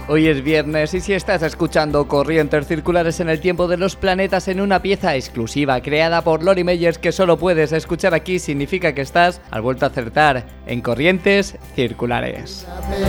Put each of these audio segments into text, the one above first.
Hoy es viernes y si estás escuchando Corrientes Circulares en el Tiempo de los Planetas en una pieza exclusiva creada por Lori Meyers que solo puedes escuchar aquí, significa que estás al vuelto a acertar en Corrientes Circulares.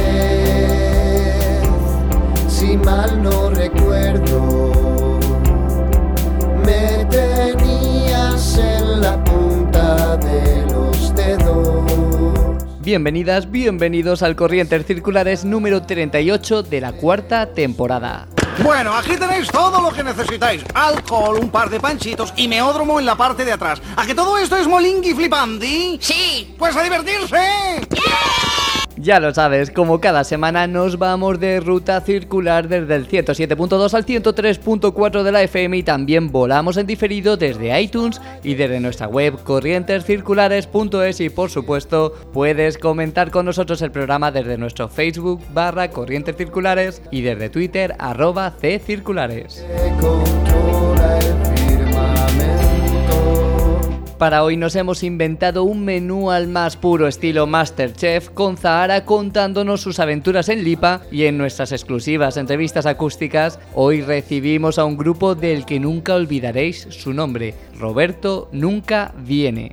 Si mal no recuerdo, me tenías en la punta de los dedos. Bienvenidas, bienvenidos al Corrientes Circulares número 38 de la cuarta temporada. Bueno, aquí tenéis todo lo que necesitáis. Alcohol, un par de panchitos y meódromo en la parte de atrás. ¿A que todo esto es molingui flipandi? ¡Sí! ¡Pues a divertirse! Ya lo sabes, como cada semana nos vamos de ruta circular desde el 107.2 al 103.4 de la FM y también volamos en diferido desde iTunes y desde nuestra web corrientescirculares.es y por supuesto puedes comentar con nosotros el programa desde nuestro Facebook /Corrientes Circulares y desde Twitter @ccirculares. Para hoy nos hemos inventado un menú al más puro estilo Masterchef, con Zahara contándonos sus aventuras en Lipa y en nuestras exclusivas entrevistas acústicas. Hoy recibimos a un grupo del que nunca olvidaréis su nombre, Roberto Nunca Viene.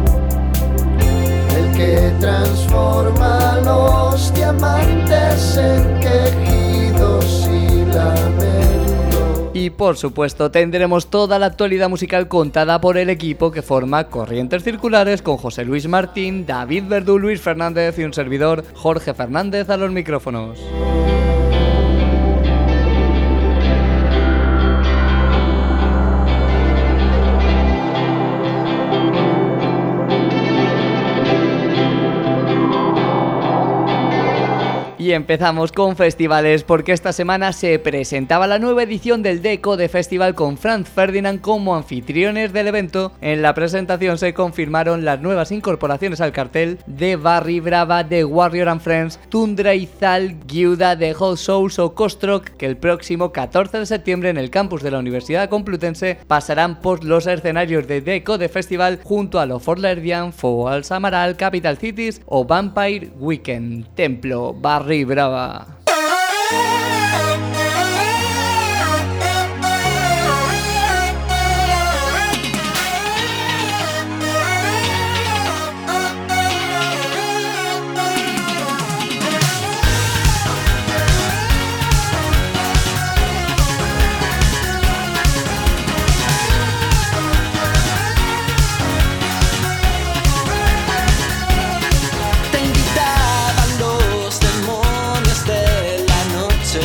El que transforma los diamantes en quejidos y lamentos. Y por supuesto tendremos toda la actualidad musical contada por el equipo que forma Corrientes Circulares, con José Luis Martín, David Verdú, Luis Fernández y un servidor, Jorge Fernández, a los micrófonos. Y empezamos con festivales porque esta semana se presentaba la nueva edición del Decode Festival con Franz Ferdinand como anfitriones del evento. En la presentación se confirmaron las nuevas incorporaciones al cartel de Barry Brava, de Warrior and Friends, Tundra y Zal, Giuda, de Hot Souls o Kostrock, que el próximo 14 de septiembre en el campus de la Universidad Complutense pasarán por los escenarios de Decode Festival junto a Lo Forlerdian, Foal Samaral, Capital Cities o Vampire Weekend. Templo, Barry Brava. Te invitaban los demonios de la noche.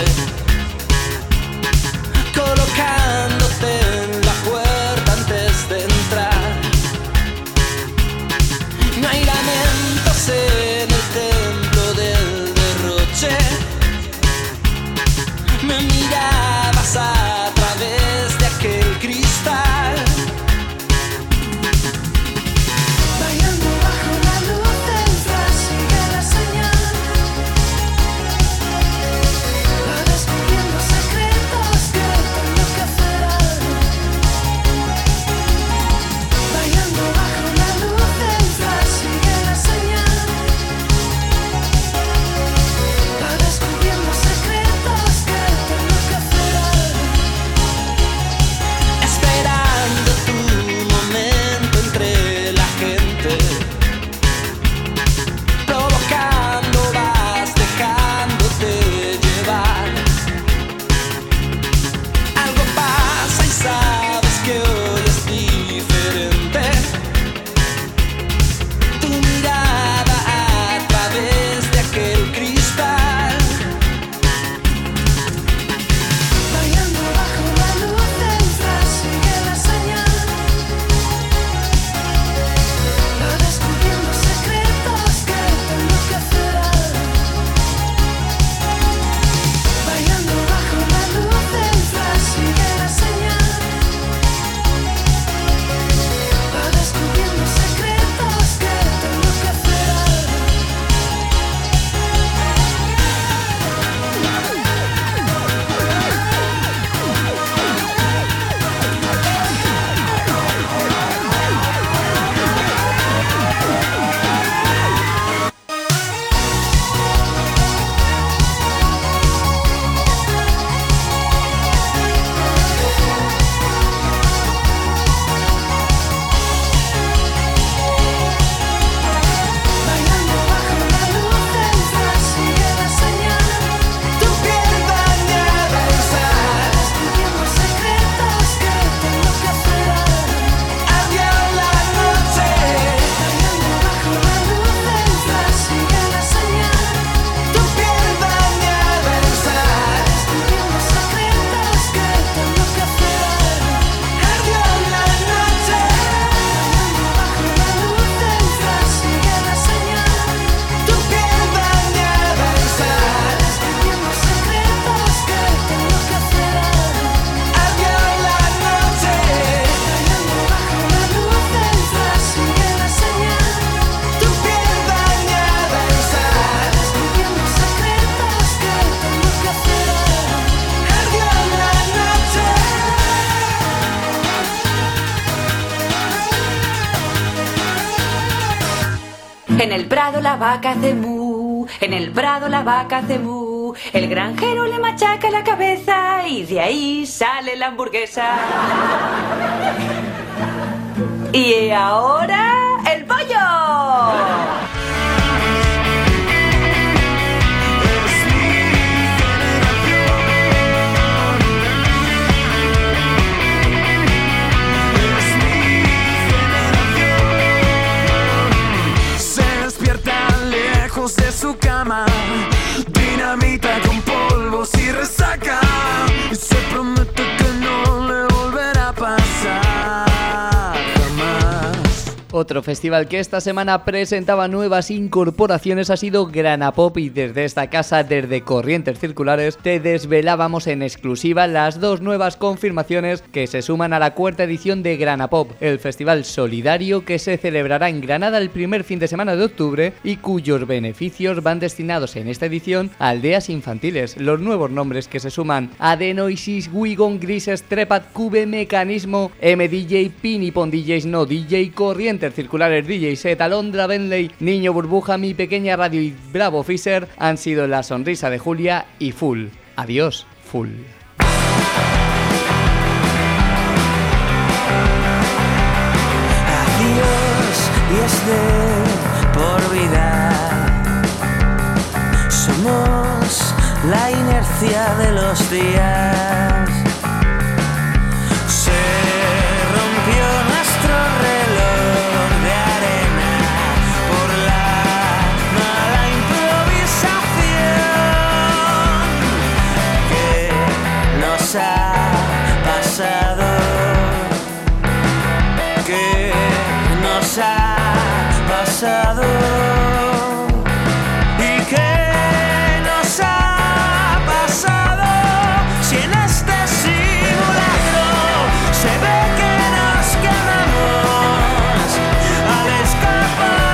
la vaca hace mu, en el prado la vaca hace mu. El granjero le machaca la cabeza y de ahí sale la hamburguesa. Y ahora, ¡el pollo! De su cama, dinamita con polvos y resaca, y se promete que no le volverá a pasar jamás. Otro festival que esta semana presentaba nuevas incorporaciones ha sido Granapop, y desde esta casa, desde Corrientes Circulares, te desvelábamos en exclusiva las dos nuevas confirmaciones que se suman a la cuarta edición de Granapop, el festival solidario que se celebrará en Granada el primer fin de semana de octubre y cuyos beneficios van destinados en esta edición a aldeas infantiles. Los nuevos nombres que se suman: Adenoisis, Wigon, Grises, Trepat, Cube, Mecanismo, MDJ, Pinipon DJs, No DJ, Corrientes Circulares, DJ Set, Alondra Bentley, Niño Burbuja, Mi Pequeña Radio y Bravo Fisher han sido La Sonrisa de Julia y Full. Adiós, Full. Adiós, y es de por vida. Somos la inercia de los días. Se rompió nuestro reloj de arena por la mala improvisación. ¿Qué nos ha pasado? ¿Qué nos ha pasado? ¿Y qué nos ha pasado? Si en este simulacro se ve que nos quedamos al escapar.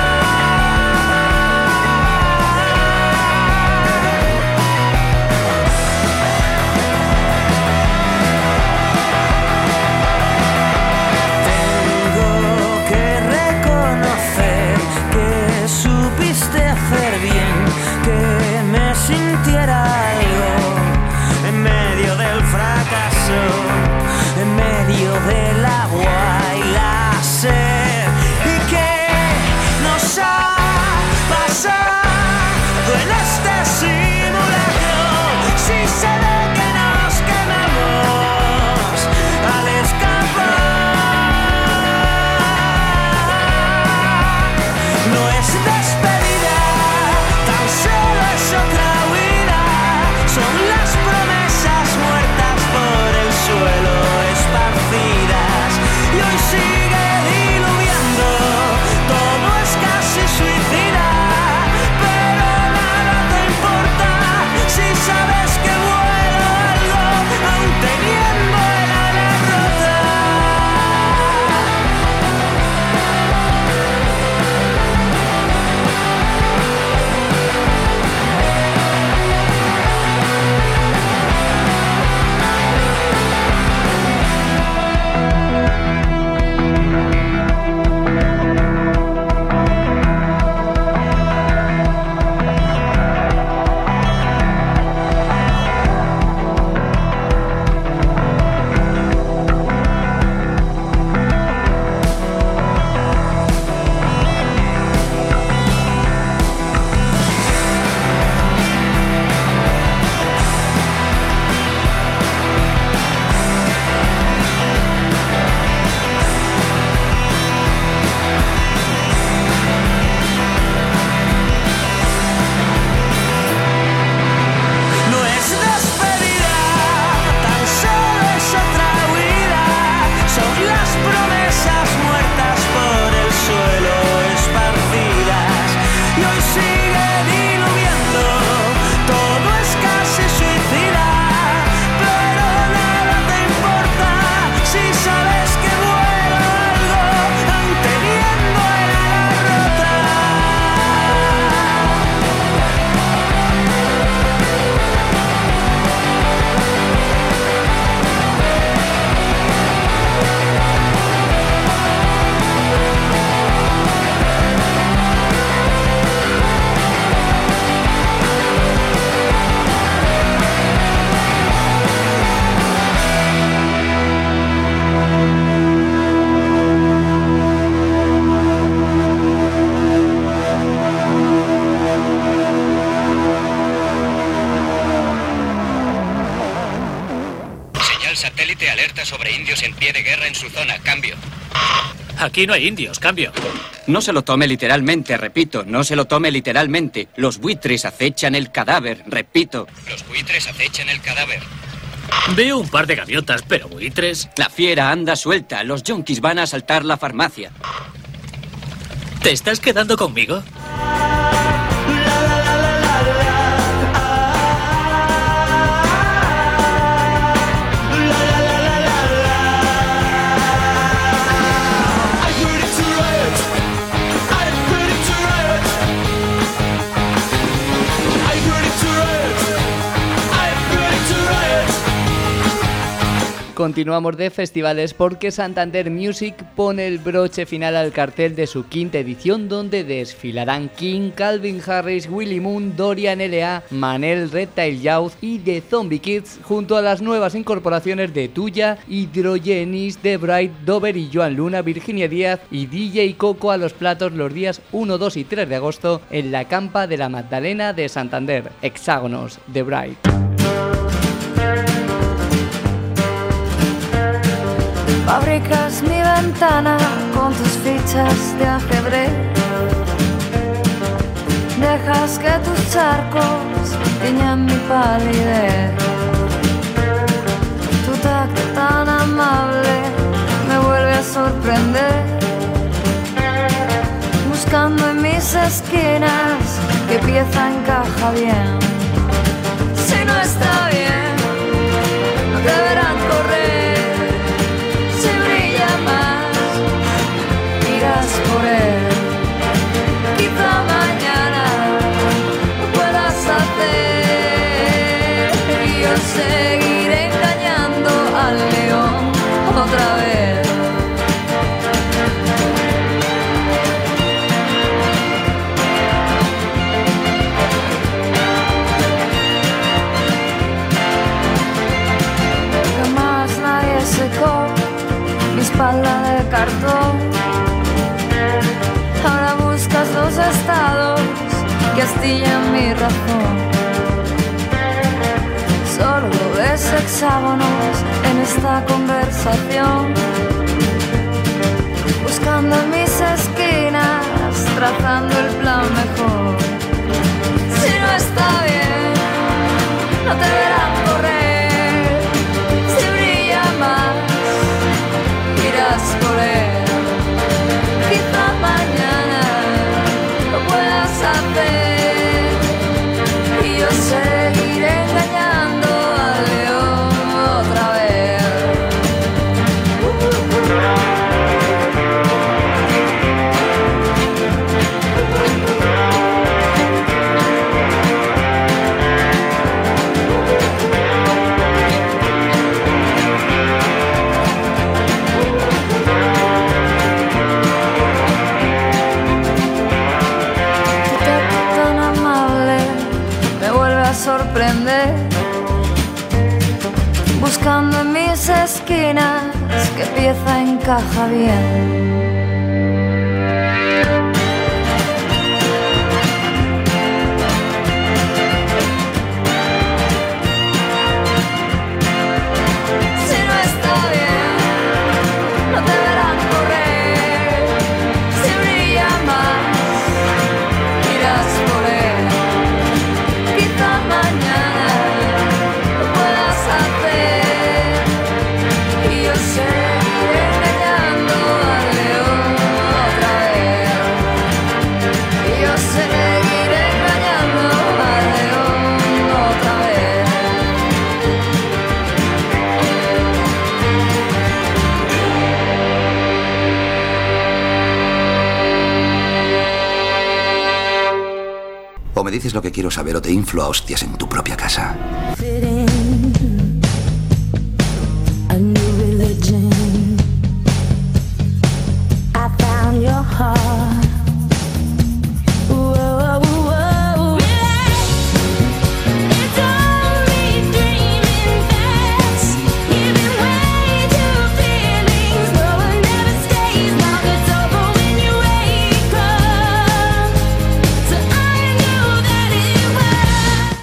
Tengo que reconocer que supiste hacer bien, que me sintiera algo en medio del fracaso, en medio del agua y la sed. ¿Y qué nos ha pasado en este simulacro? Si se ve que nos quemamos al escapar. No es despedida, tan solo es otra huida. Son las promesas muertas por el suelo esparcidas. Y sobre indios en pie de guerra en su zona. Cambio. Aquí no hay indios. Cambio. No se lo tome literalmente, repito. No se lo tome literalmente. Los buitres acechan el cadáver. Repito. Los buitres acechan el cadáver. Veo un par de gaviotas, pero buitres... La fiera anda suelta. Los yonkis van a asaltar la farmacia. ¿Te estás quedando conmigo? Continuamos de festivales porque Santander Music pone el broche final al cartel de su quinta edición, donde desfilarán King, Calvin Harris, Willy Moon, Dorian L.A., Manel, Reptile Youth y The Zombie Kids, junto a las nuevas incorporaciones de Tuya, Hydrogenis, The Bright, Dover y Joan Luna, Virginia Díaz y DJ Coco a los platos los días 1, 2 y 3 de agosto en la Campa de la Magdalena de Santander. Hexágonos, The Bright. Fabricas mi ventana con tus fichas de ajedrez. Dejas que tus charcos tiñan mi palidez. Tu tacto tan amable me vuelve a sorprender. Buscando en mis esquinas qué pieza encaja bien. Si no está bien, no deberán correr. Por él, quizá mañana lo puedas hacer y yo seguiré engañando al león otra vez. Jamás nadie secó mi espalda de cartón. Ahora buscas los estados que astillan mi razón. Solo ves hexágonos en esta conversación. Buscando en mis esquinas, trazando el plan mejor. Si no está bien, no te verán correr. Si brilla más, irás por él. Quizá mañana lo puedas hacer y yo seguiré engañando al león otra vez. Sorprender, buscando en mis esquinas qué pieza encaja bien. Si no está bien, no te verán correr. Si brilla más, irás por él. Mañana lo puedas hacer y yo seguiré engañando al león otra vez. Y yo seguiré engañando al león otra vez. O me dices lo que quiero saber o te inflo a hostias en tu propia casa.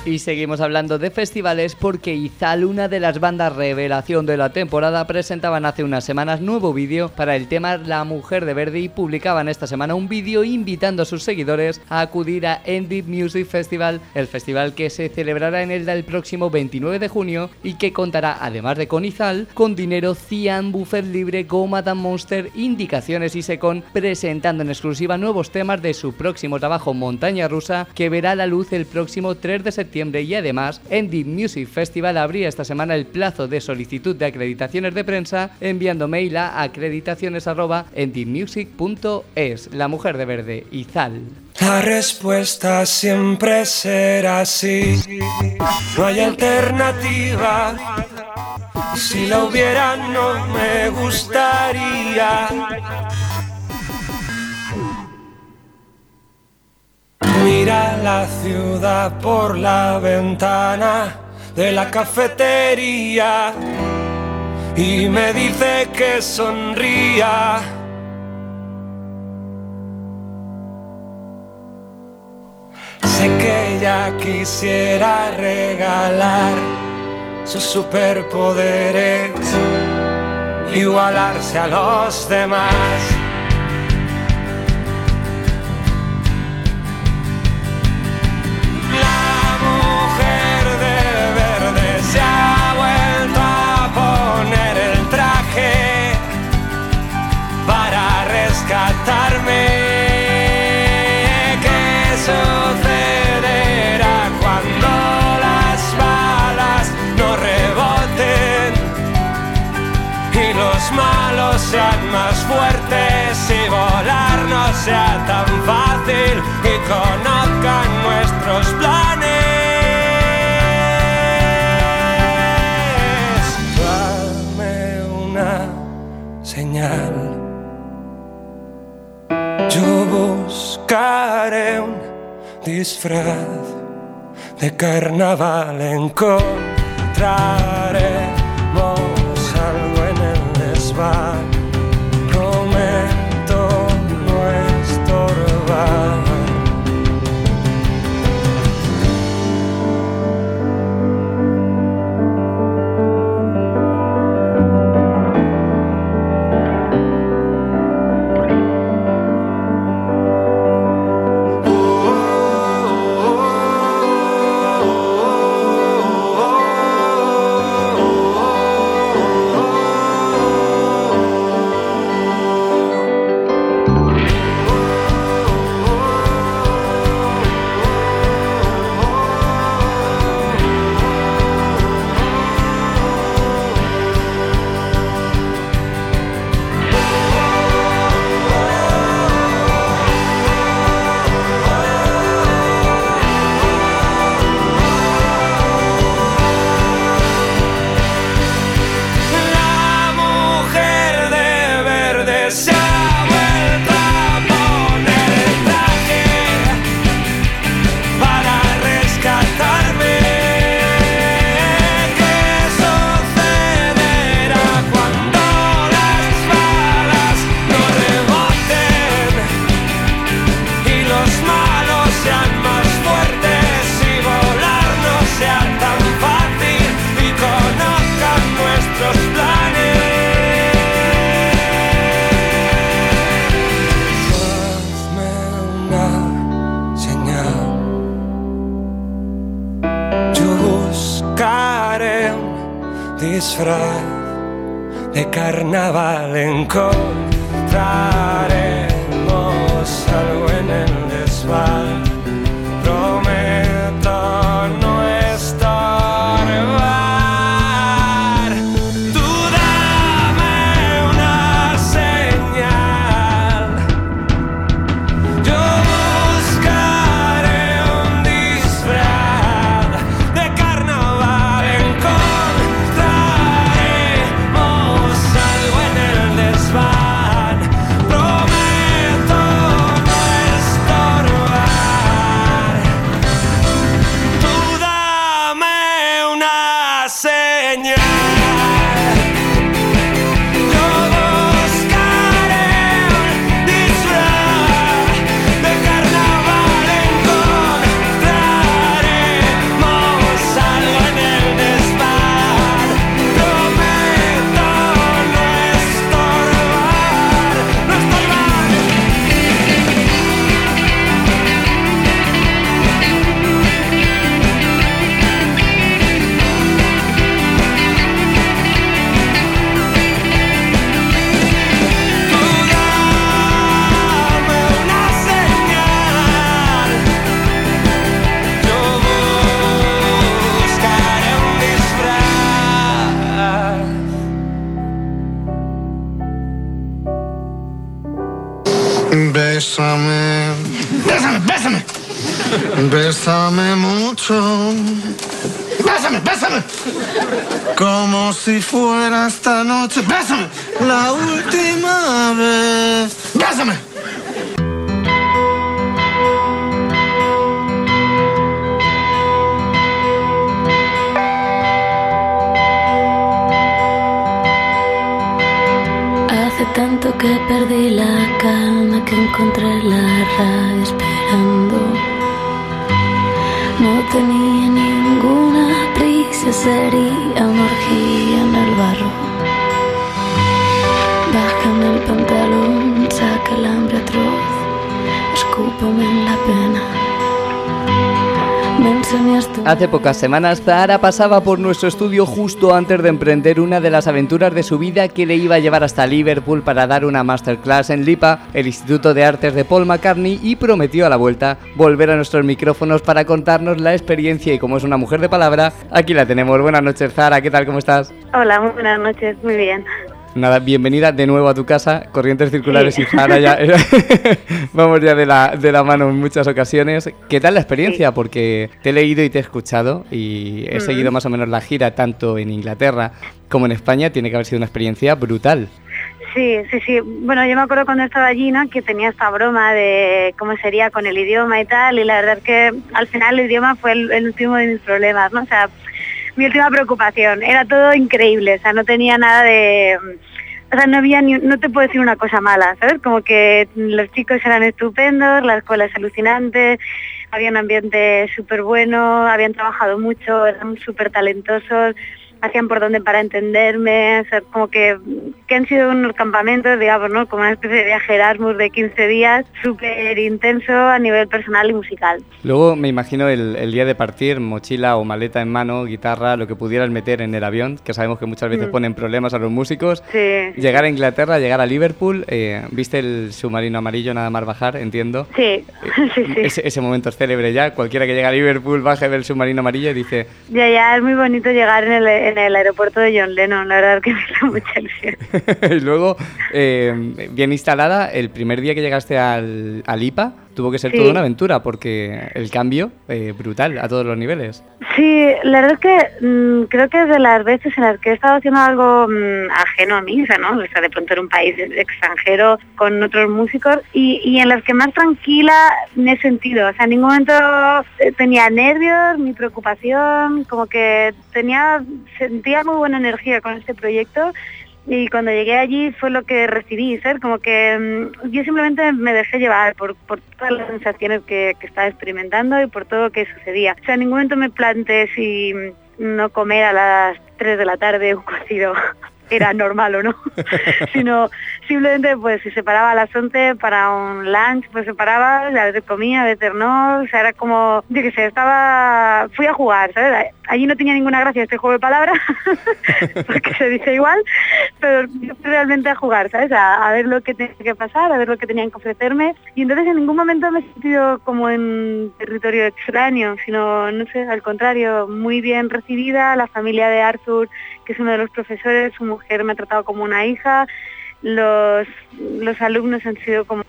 Y seguimos hablando de festivales porque Izal, una de las bandas revelación de la temporada, presentaban hace unas semanas nuevo vídeo para el tema La Mujer de Verde y publicaban esta semana un vídeo invitando a sus seguidores a acudir a Indie Music Festival, el festival que se celebrará en Elda el próximo 29 de junio y que contará, además de con Izal, con Dinero, Cian, Buffet Libre, Go Madame Monster, Indicaciones y Secon, presentando en exclusiva nuevos temas de su próximo trabajo Montaña Rusa, que verá la luz el próximo 3 de septiembre. Y además, Indie Music Festival abría esta semana el plazo de solicitud de acreditaciones de prensa enviando mail a acreditaciones@indiemusic.es. La Mujer de Verde, Izal. La respuesta siempre será sí. No hay alternativa. Si la hubiera no me gustaría. Mira la ciudad por la ventana de la cafetería y me dice que sonría. Sé que ella quisiera regalar sus superpoderes, igualarse a los demás. Se ha vuelto a poner el traje para rescatarme. ¿Qué sucederá cuando las balas no reboten y los malos sean más fuertes y volar no sea tan fácil y conozcan nuestros planes? Señal. Yo buscaré un disfraz de carnaval, encontraremos algo en el desván. Prometo no estorbar. Disfraz de carnaval, encontraremos algo en el desván. Prometo no estorbar. Tú dame una señal. Yo buscaré un disfraz de carnaval, encontraremos algo en el desván. Prometo Bésame mucho. Bésame, bésame. Como si fuera esta noche. Bésame. La última vez. Bésame. Hace tanto que perdí la calma que encontré la radio esperando. No tenía ninguna prisa, sería una orgía en el barro. Bájame el pantalón, saca el hambre atroz, escúpame en la pena. Me enseñaste. Hace pocas semanas Zahara pasaba por nuestro estudio justo antes de emprender una de las aventuras de su vida que le iba a llevar hasta Liverpool para dar una masterclass en LIPA, el Instituto de Artes de Paul McCartney, y prometió a la vuelta volver a nuestros micrófonos para contarnos la experiencia, y como es una mujer de palabra, aquí la tenemos. Buenas noches, Zahara, ¿qué tal? ¿Cómo estás? Hola, muy buenas noches, muy bien. Nada, bienvenida de nuevo a tu casa, Corrientes Circulares sí. Y Zahara ya vamos ya de la mano en muchas ocasiones. ¿Qué tal la experiencia? Sí. Porque te he leído y te he escuchado y he seguido más o menos la gira tanto en Inglaterra como en España. Tiene que haber sido una experiencia brutal. Sí. Bueno, yo me acuerdo cuando estaba allí, ¿no?, que tenía esta broma de cómo sería con el idioma y tal, y la verdad es que al final el idioma fue el último de mis problemas, ¿no? O sea, mi última preocupación, era todo increíble, o sea, no tenía nada de... O sea, no había no te puedo decir una cosa mala, ¿sabes? Como que los chicos eran estupendos, la escuela es alucinante, había un ambiente súper bueno, habían trabajado mucho, eran súper talentosos, hacían por donde para entenderme, o sea, como que han sido unos campamentos, digamos, ¿no?, como una especie de viaje Erasmus de 15 días, súper intenso a nivel personal y musical. Luego me imagino el día de partir, mochila o maleta en mano, guitarra, lo que pudieras meter en el avión, que sabemos que muchas veces ponen problemas a los músicos. Sí. Llegar a Inglaterra, llegar a Liverpool, ¿viste el submarino amarillo nada más bajar, entiendo? Sí, sí. Ese momento es célebre ya, cualquiera que llega a Liverpool baja, ve el submarino amarillo y dice... Ya, es muy bonito llegar en el aeropuerto de John Lennon, la verdad que me hizo mucha ilusión. Y luego, bien instalada, el primer día que llegaste al IPA, tuvo que ser toda una aventura, porque el cambio, brutal, a todos los niveles. Sí, la verdad es que creo que es de las veces en las que he estado haciendo algo ajeno a mí, o sea, de pronto en un país extranjero con otros músicos, y en las que más tranquila me he sentido. O sea, en ningún momento tenía nervios ni preocupación, como que sentía muy buena energía con este proyecto. Y cuando llegué allí fue lo que recibí, ¿sabes? Como que yo simplemente me dejé llevar por todas las sensaciones que estaba experimentando y por todo lo que sucedía. O sea, en ningún momento me planteé si no comer a las 3 de la tarde un cocido era normal o no, sino simplemente pues si se paraba a las 11 para un lunch, pues se paraba, a veces comía, a veces no, o sea, era como, yo qué sé, fui a jugar, ¿sabes? Allí no tenía ninguna gracia este juego de palabras, porque se dice igual, pero yo fui realmente a jugar, ¿sabes? A ver lo que tenía que pasar, a ver lo que tenían que ofrecerme, y entonces en ningún momento me he sentido como en territorio extraño, sino, no sé, al contrario, muy bien recibida. La familia de Arthur, que es uno de los profesores, su mujer me ha tratado como una hija, los alumnos han sido como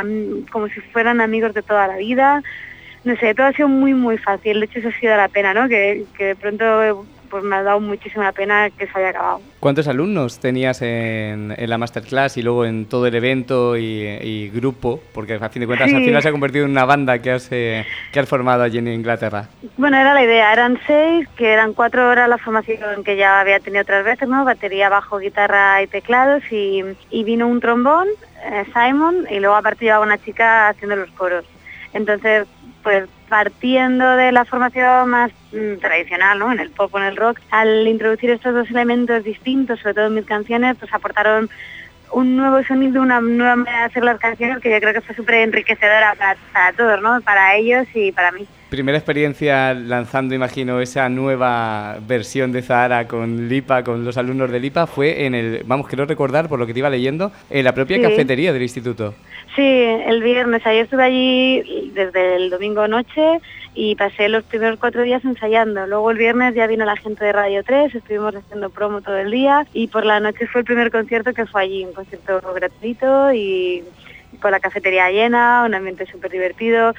si fueran amigos de toda la vida. No sé, todo ha sido muy muy fácil, de hecho eso ha sido la pena, ¿no? Que de pronto pues me ha dado muchísima pena que se haya acabado. ¿Cuántos alumnos tenías en la masterclass y luego en todo el evento y grupo? Porque a fin de cuentas al final se ha convertido en una banda que has formado allí en Inglaterra. Bueno, era la idea, eran 6, que eran 4 horas la formación que ya había tenido otras veces, ¿no? Batería, bajo, guitarra y teclados, y vino un trombón, Simon, y luego aparte llevaba una chica haciendo los coros. Entonces, pues partiendo de la formación más tradicional, ¿no?, en el pop o en el rock, al introducir estos dos elementos distintos, sobre todo en mis canciones, pues aportaron un nuevo sonido, una nueva manera de hacer las canciones que yo creo que fue súper enriquecedora para todos, ¿no?, para ellos y para mí. Primera experiencia lanzando, imagino, esa nueva versión de Zahara con Lipa, con los alumnos de Lipa, fue quiero recordar, por lo que te iba leyendo, en la propia cafetería del instituto. Sí, el viernes. Ayer estuve allí desde el domingo noche y pasé los primeros 4 días ensayando. Luego el viernes ya vino la gente de Radio 3, estuvimos haciendo promo todo el día y por la noche fue el primer concierto que fue allí, un concierto gratuito y con la cafetería llena, un ambiente súper divertido.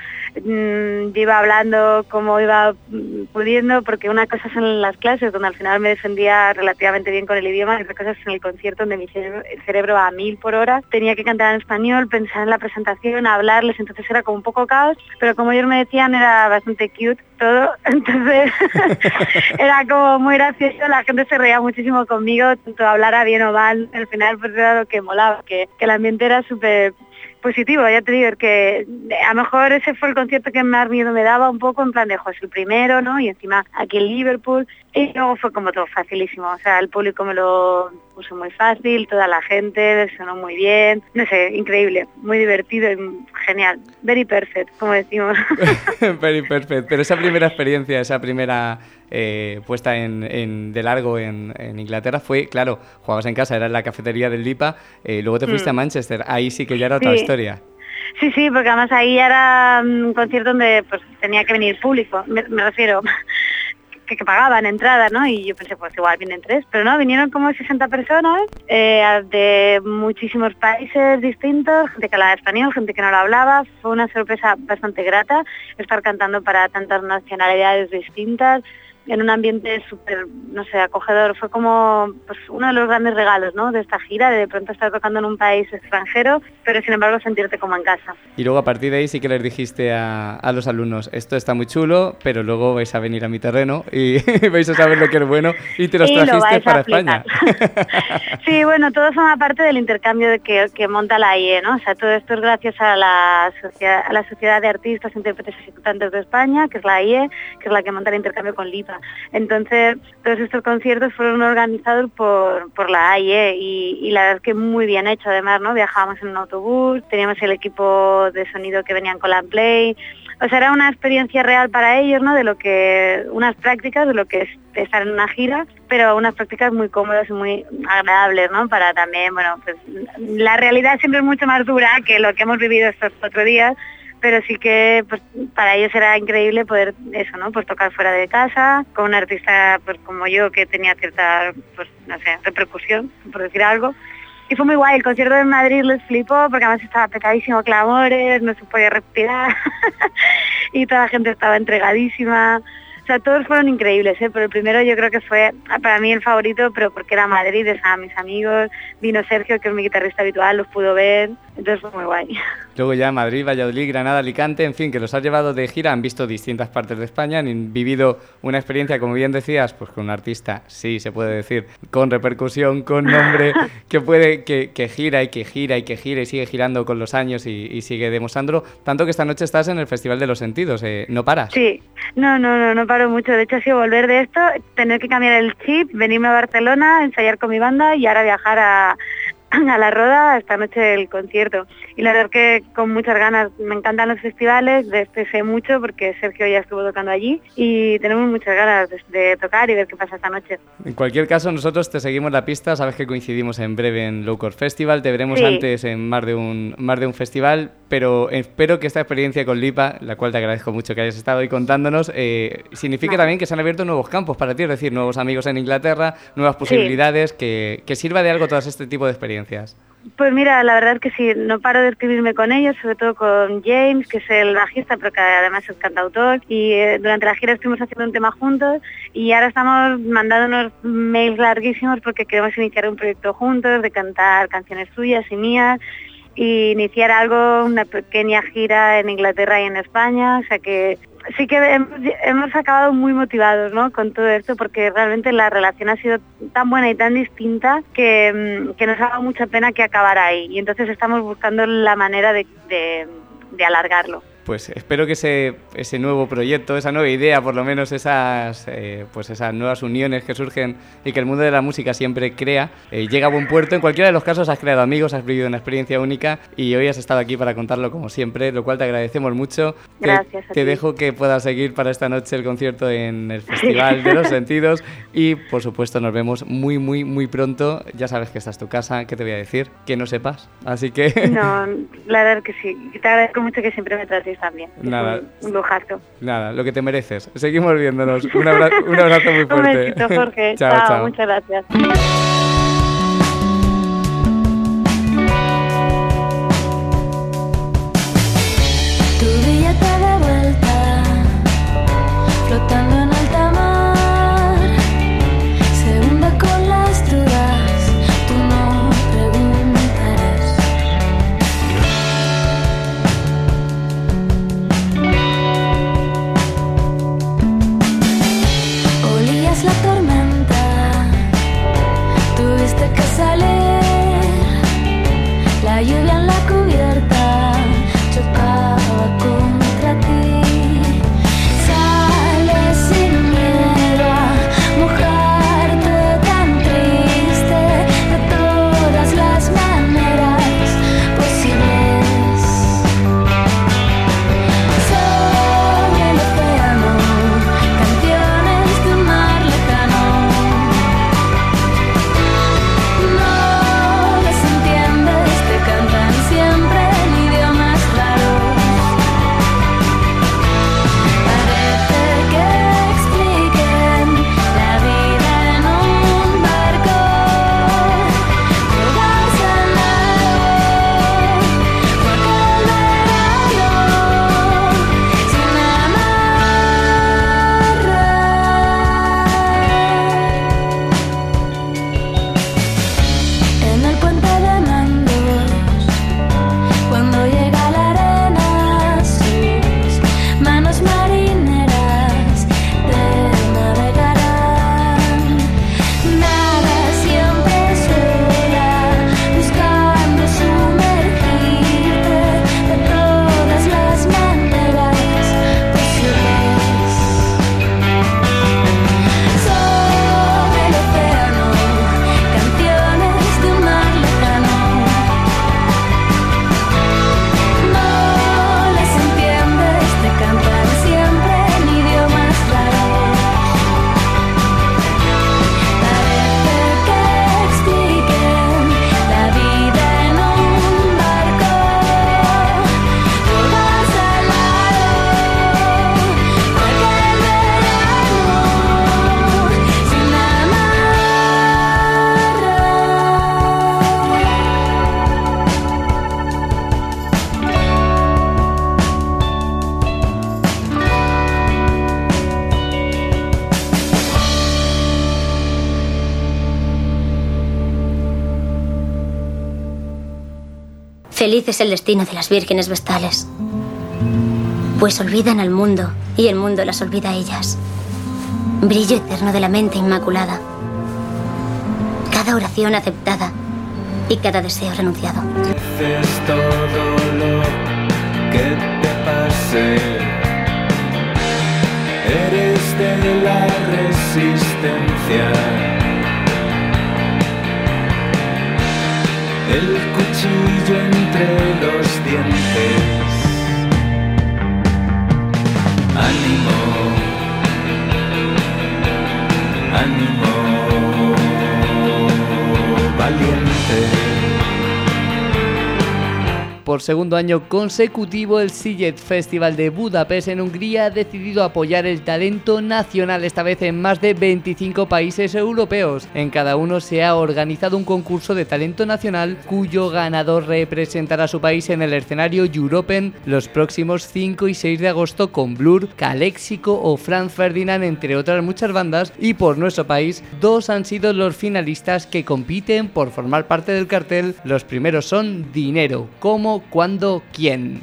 Yo iba hablando como iba pudiendo, porque una cosa es en las clases, donde al final me defendía relativamente bien con el idioma, y otra cosa es en el concierto, donde el cerebro a 1000 por hora. Tenía que cantar en español, pensar en la presentación, hablarles, entonces era como un poco caos, pero como ellos me decían era bastante cute todo, entonces era como muy gracioso, la gente se reía muchísimo conmigo, tanto hablara bien o mal, al final pues era lo que molaba, que el ambiente era súper positivo, ya te digo, que a lo mejor ese fue el concierto que más miedo me daba un poco, en plan de, es el primero, ¿no? Y encima aquí en Liverpool, y luego fue como todo facilísimo, o sea, el público me lo puso muy fácil, toda la gente sonó muy bien, no sé, increíble, muy divertido y genial, very perfect, como decimos. Very perfect, pero esa primera experiencia, esa primera puesta de largo en Inglaterra fue, claro, jugabas en casa, era en la cafetería del Lipa, luego te fuiste a Manchester, ahí sí que ya era otra historia. Sí, porque además ahí era un concierto donde pues tenía que venir público, me refiero que pagaban entrada, ¿no? Y yo pensé, pues igual vienen 3, pero no, vinieron como 60 personas de muchísimos países distintos, gente que hablaba español, gente que no lo hablaba. Fue una sorpresa bastante grata estar cantando para tantas nacionalidades distintas, en un ambiente súper, no sé, acogedor. Fue como pues, uno de los grandes regalos, ¿no?, de esta gira, de pronto estar tocando en un país extranjero, pero sin embargo sentirte como en casa. Y luego a partir de ahí sí que les dijiste a los alumnos, esto está muy chulo, pero luego vais a venir a mi terreno y vais a saber lo que es bueno, y te los trajiste para España. Sí, bueno, todo forma parte del intercambio que monta la IE, ¿no? O sea, todo esto es gracias a la Sociedad de Artistas, Intérpretes y Ejecutantes de España, que es la IE, que es la que monta el intercambio con Lipa. Entonces, todos estos conciertos fueron organizados por la AIE y la verdad es que muy bien hecho, además, ¿no? Viajábamos en un autobús, teníamos el equipo de sonido que venían con la Play. O sea, era una experiencia real para ellos, ¿no? De lo que, unas prácticas de lo que es estar en una gira, pero unas prácticas muy cómodas y muy agradables, ¿no? Para también, bueno, pues la realidad siempre es mucho más dura que lo que hemos vivido estos 4 días, pero sí que pues para ellos era increíble poder eso, ¿no? Pues tocar fuera de casa, con un artista pues como yo, que tenía cierta, pues no sé, repercusión, por decir algo. Y fue muy guay, el concierto de Madrid les flipó, porque además estaba petadísimo, clamores, no se podía respirar, y toda la gente estaba entregadísima. O sea, todos fueron increíbles, ¿eh? Pero el primero yo creo que fue para mí el favorito, pero porque era Madrid, estaban mis amigos, vino Sergio, que es mi guitarrista habitual, los pudo ver, entonces fue muy guay. Luego ya Madrid, Valladolid, Granada, Alicante, en fin, que los has llevado de gira, han visto distintas partes de España, han vivido una experiencia, como bien decías, pues con un artista, sí, se puede decir, con repercusión, con nombre, que gira y sigue girando con los años y sigue demostrándolo, tanto que esta noche estás en el Festival de los Sentidos, ¿no paras? Sí, no paro mucho, de hecho ha sido volver de esto, tener que cambiar el chip, venirme a Barcelona, ensayar con mi banda y ahora viajar a La Roda esta noche el concierto. Y la verdad que con muchas ganas, me encantan los festivales, de este sé mucho porque Sergio ya estuvo tocando allí y tenemos muchas ganas de tocar y ver qué pasa esta noche. En cualquier caso, nosotros te seguimos la pista, sabes que coincidimos en breve en Low Core Festival, te veremos antes en más de un festival, pero espero que esta experiencia con Lipa, la cual te agradezco mucho que hayas estado ahí contándonos, signifique también que se han abierto nuevos campos para ti, es decir, nuevos amigos en Inglaterra, nuevas posibilidades, que sirva de algo todo este tipo de experiencias. Pues mira, la verdad es que sí, no paro de escribirme con ellos, sobre todo con James, que es el bajista, pero que además es cantautor, y durante la gira estuvimos haciendo un tema juntos y ahora estamos mandándonos mails larguísimos porque queremos iniciar un proyecto juntos, de cantar canciones suyas y mías, y iniciar algo, una pequeña gira en Inglaterra y en España, o sea que sí que hemos acabado muy motivados, ¿no?, con todo esto, porque realmente la relación ha sido tan buena y tan distinta que nos ha dado mucha pena que acabara ahí, y entonces estamos buscando la manera de alargarlo. Pues espero que ese nuevo proyecto, esa nueva idea, por lo menos esas nuevas uniones que surgen y que el mundo de la música siempre crea, llegue a buen puerto. En cualquiera de los casos has creado amigos, has vivido una experiencia única y hoy has estado aquí para contarlo como siempre, lo cual te agradecemos mucho. Gracias a ti. Te dejo que puedas seguir para esta noche el concierto en el Festival de los Sentidos y, por supuesto, nos vemos muy, muy, muy pronto. Ya sabes que esta es tu casa, ¿qué te voy a decir? Que no sepas, así que... No, la verdad que sí. Te agradezco mucho que siempre me trates también. Nada. Un lujazo. Nada, lo que te mereces. Seguimos viéndonos. Un abrazo muy fuerte. Un besito, Jorge. Chao, muchas gracias. tras la tormenta tuviste que salir. La lluvia en la cubierta chocaba contra ti. Sales sin miedo a mojarte tan triste de todas las maneras posibles. Sobre el océano, canciones de un mar lejano. No les entiendes, te cantan siempre en idiomas raros. Parece que expliquen la vida en un barco. Jugarse al lado, porque el verano sin amarrar. En el puente de mandos, cuando llega la arena, sus manos marineras te navegarán. Nada siempre sola, buscando sumergirte de todas las maneras posibles. Sobre el océano, canciones de un mar lejano. No les entiendes, te cantan siempre en idiomas raros. Parece que expliquen la vida en un barco. Jugarse al lado, porque el verano sin amarrar. Feliz es el destino de las vírgenes vestales, pues olvidan al mundo y el mundo las olvida a ellas. Brillo eterno de la mente inmaculada, cada oración aceptada y cada deseo renunciado. Dices todo lo que te pase. Eres de la resistencia. El cuchillo entre los dientes. Ánimo, ánimo, valiente. Por segundo año consecutivo, el Sziget Festival de Budapest en Hungría ha decidido apoyar el talento nacional, esta vez en más de 25 países europeos. En cada uno se ha organizado un concurso de talento nacional cuyo ganador representará a su país en el escenario Europen los próximos 5 y 6 de agosto con Blur, Calexico o Franz Ferdinand, entre otras muchas bandas. Y por nuestro país, 2 han sido los finalistas que compiten por formar parte del cartel. Los primeros son Dinero, ¿Cómo, cuándo, quién?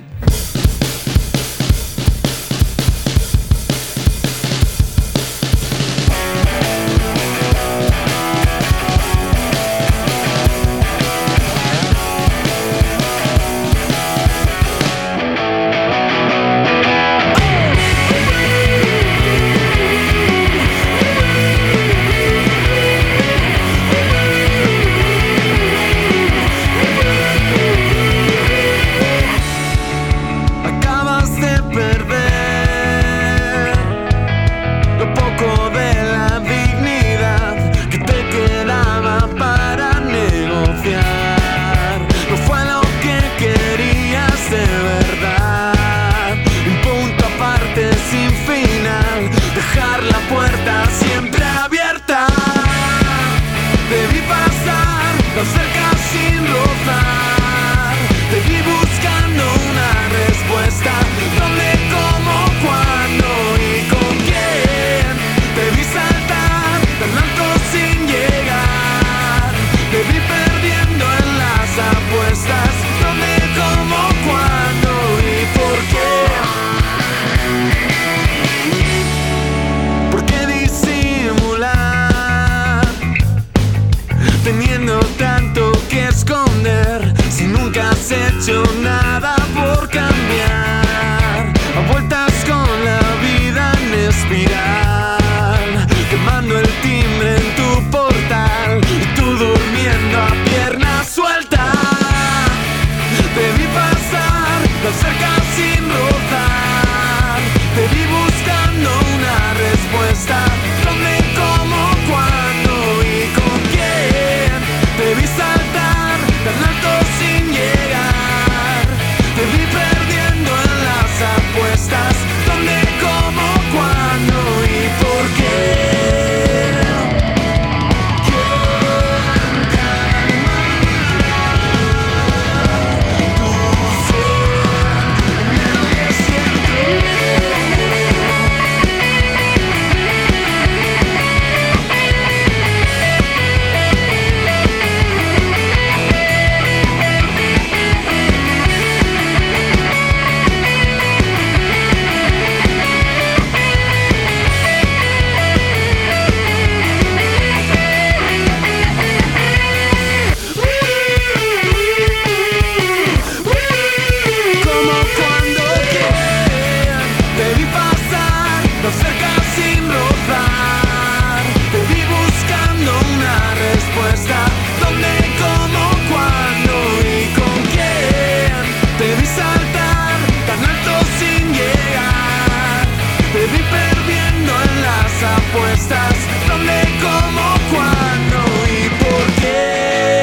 estás, dónde, cómo, cuándo y por qué.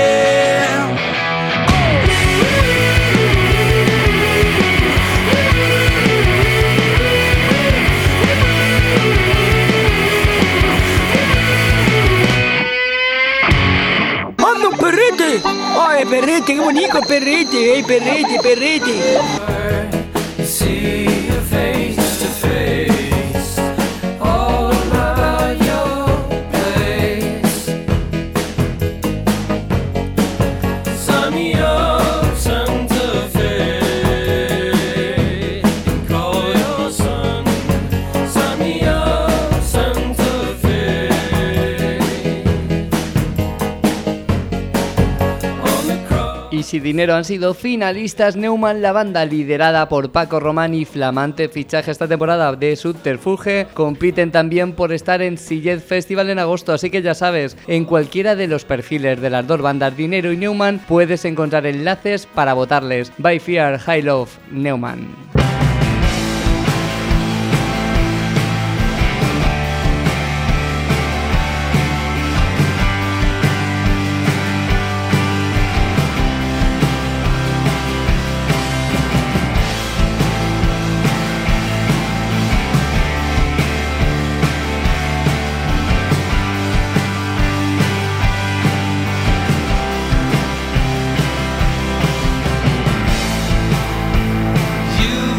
¡Anda, un perrete! ¡Ay, perrete, qué bonito perrete! ¡Ay, perrete, perrete! See you face to face, all about your place. Sign me up, Santa Fe, and call your son. Sign me up, Santa Fe. Easy Dinero han sido finalistas Neumann, la banda liderada por Paco Román y flamante fichaje esta temporada de Subterfuge. Compiten también por estar en Sitges Festival en agosto, así que ya sabes, en cualquiera de los perfiles de las dos bandas, Dinero y Neumann, puedes encontrar enlaces para votarles. By Fear, High Love, Neumann. You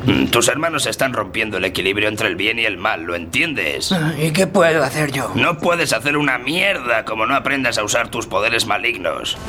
Tus hermanos están rompiendo el equilibrio entre el bien y el mal, ¿lo entiendes? ¿Y qué puedo hacer yo? No puedes hacer una mierda como no aprendas a usar tus poderes malignos.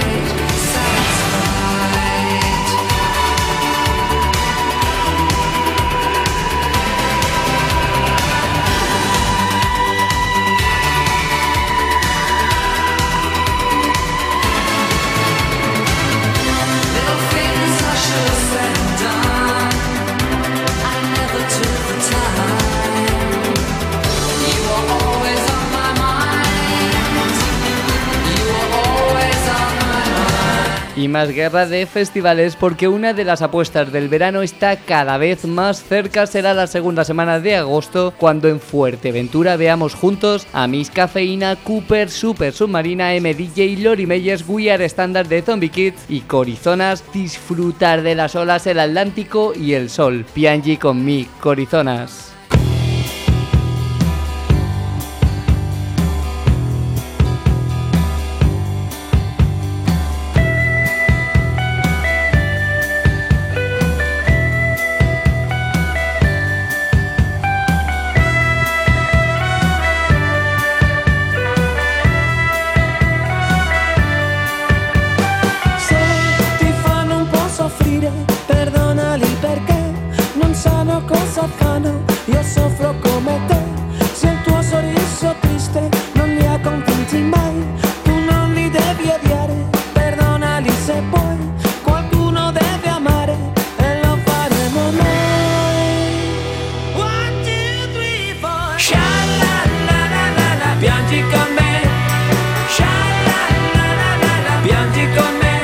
Y más guerra de festivales, porque una de las apuestas del verano está cada vez más cerca. Será la segunda semana de agosto, cuando en Fuerteventura veamos juntos a Miss Cafeína, Cooper, Super Submarina, MDJ, Lori Meyers, We Are Standard de Zombie Kids y Corizonas disfrutar de las olas, el Atlántico y el sol. Piangi con mi Corizonas. Cosa fanno, io soffro come te. Se il tuo sorriso triste non li ha convinti mai, tu non li devi odiare, perdonali se puoi. Qualcuno deve amare e lo faremo noi. 1, 2, 3, 4. Sha-la-la-la-la-la, piangi con me. Sha-la-la-la-la-la, piangi con me.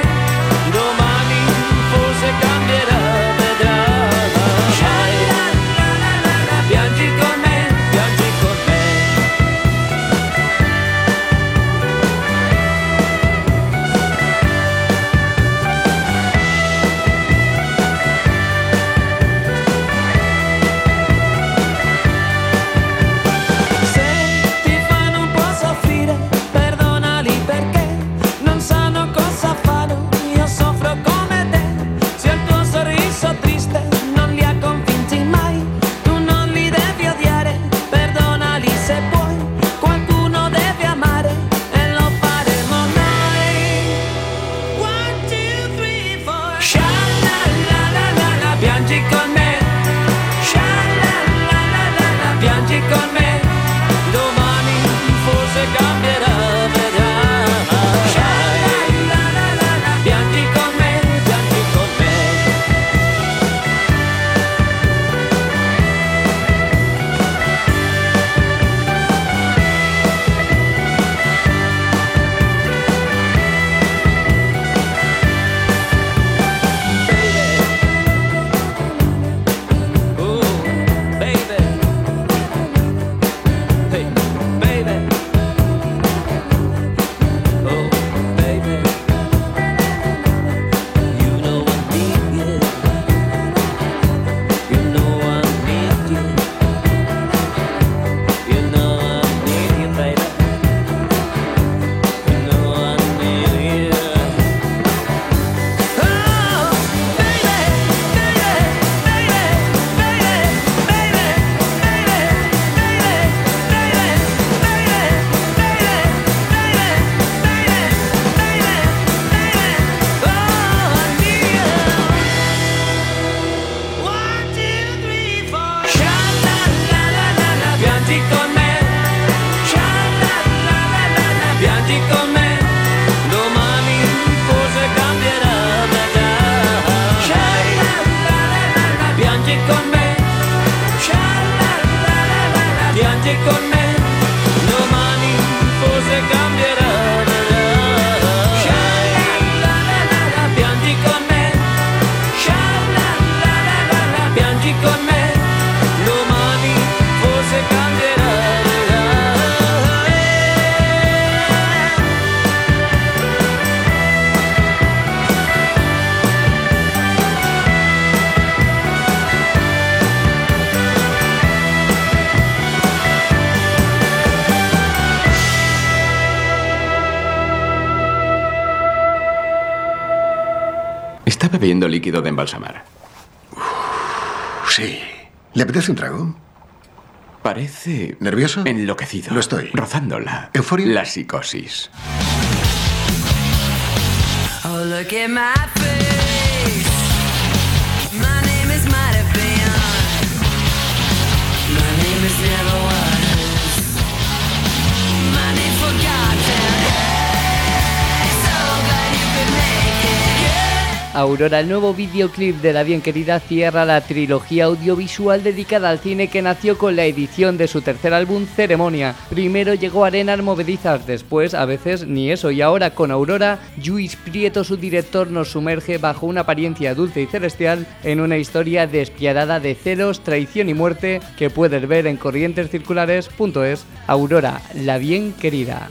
Domani forse cambierà. Está bebiendo líquido de embalsamar. sí. ¿Le apetece un trago? Parece... ¿Nervioso? Enloquecido. Lo estoy. Rozándola. ¿Euforia? La psicosis. Oh, look at my face. My name is might have been. My name is never was. My name forgotten. So glad you could make it. Aurora, el nuevo videoclip de La Bien Querida, cierra la trilogía audiovisual dedicada al cine que nació con la edición de su tercer álbum, Ceremonia. Primero llegó Arenas Movedizas, después a veces ni eso, y ahora con Aurora, Lluís Prieto, su director, nos sumerge bajo una apariencia dulce y celestial en una historia despiadada de celos, traición y muerte que puedes ver en corrientescirculares.es. Aurora, La Bien Querida.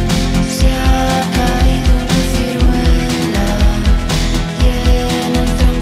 Se ha caído una ciruela y el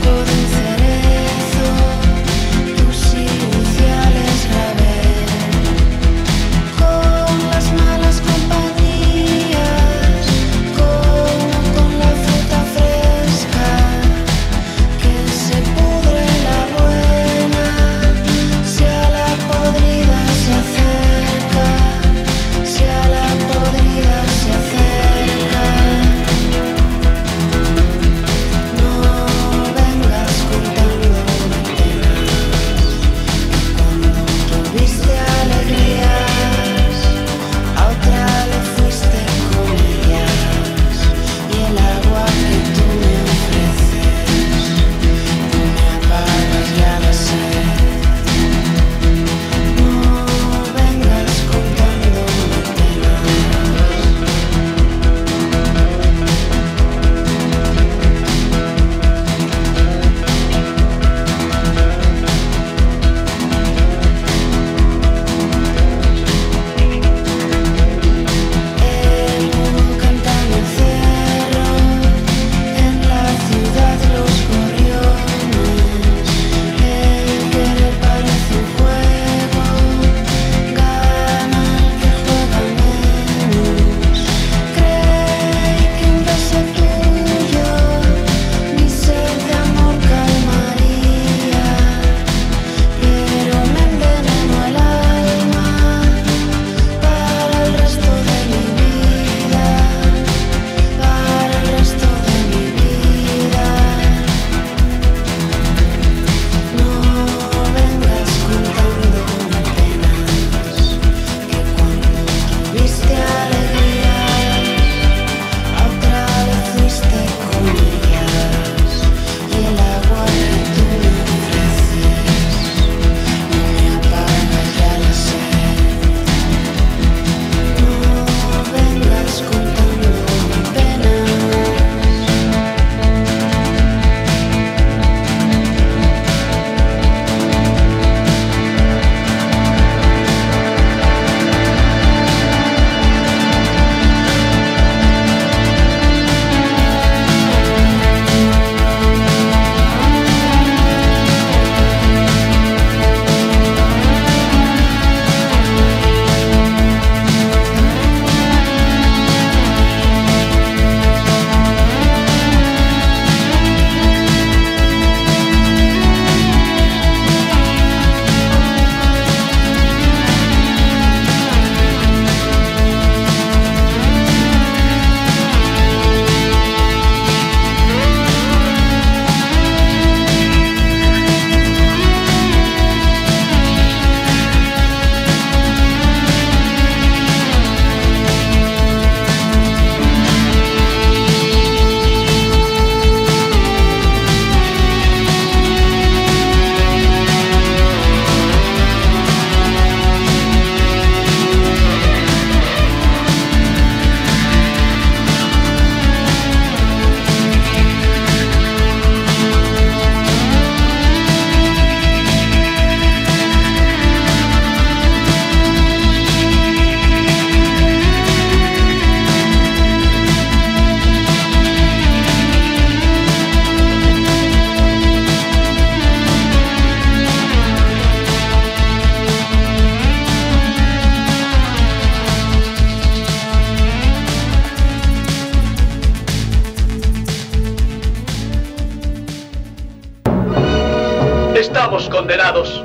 condenados.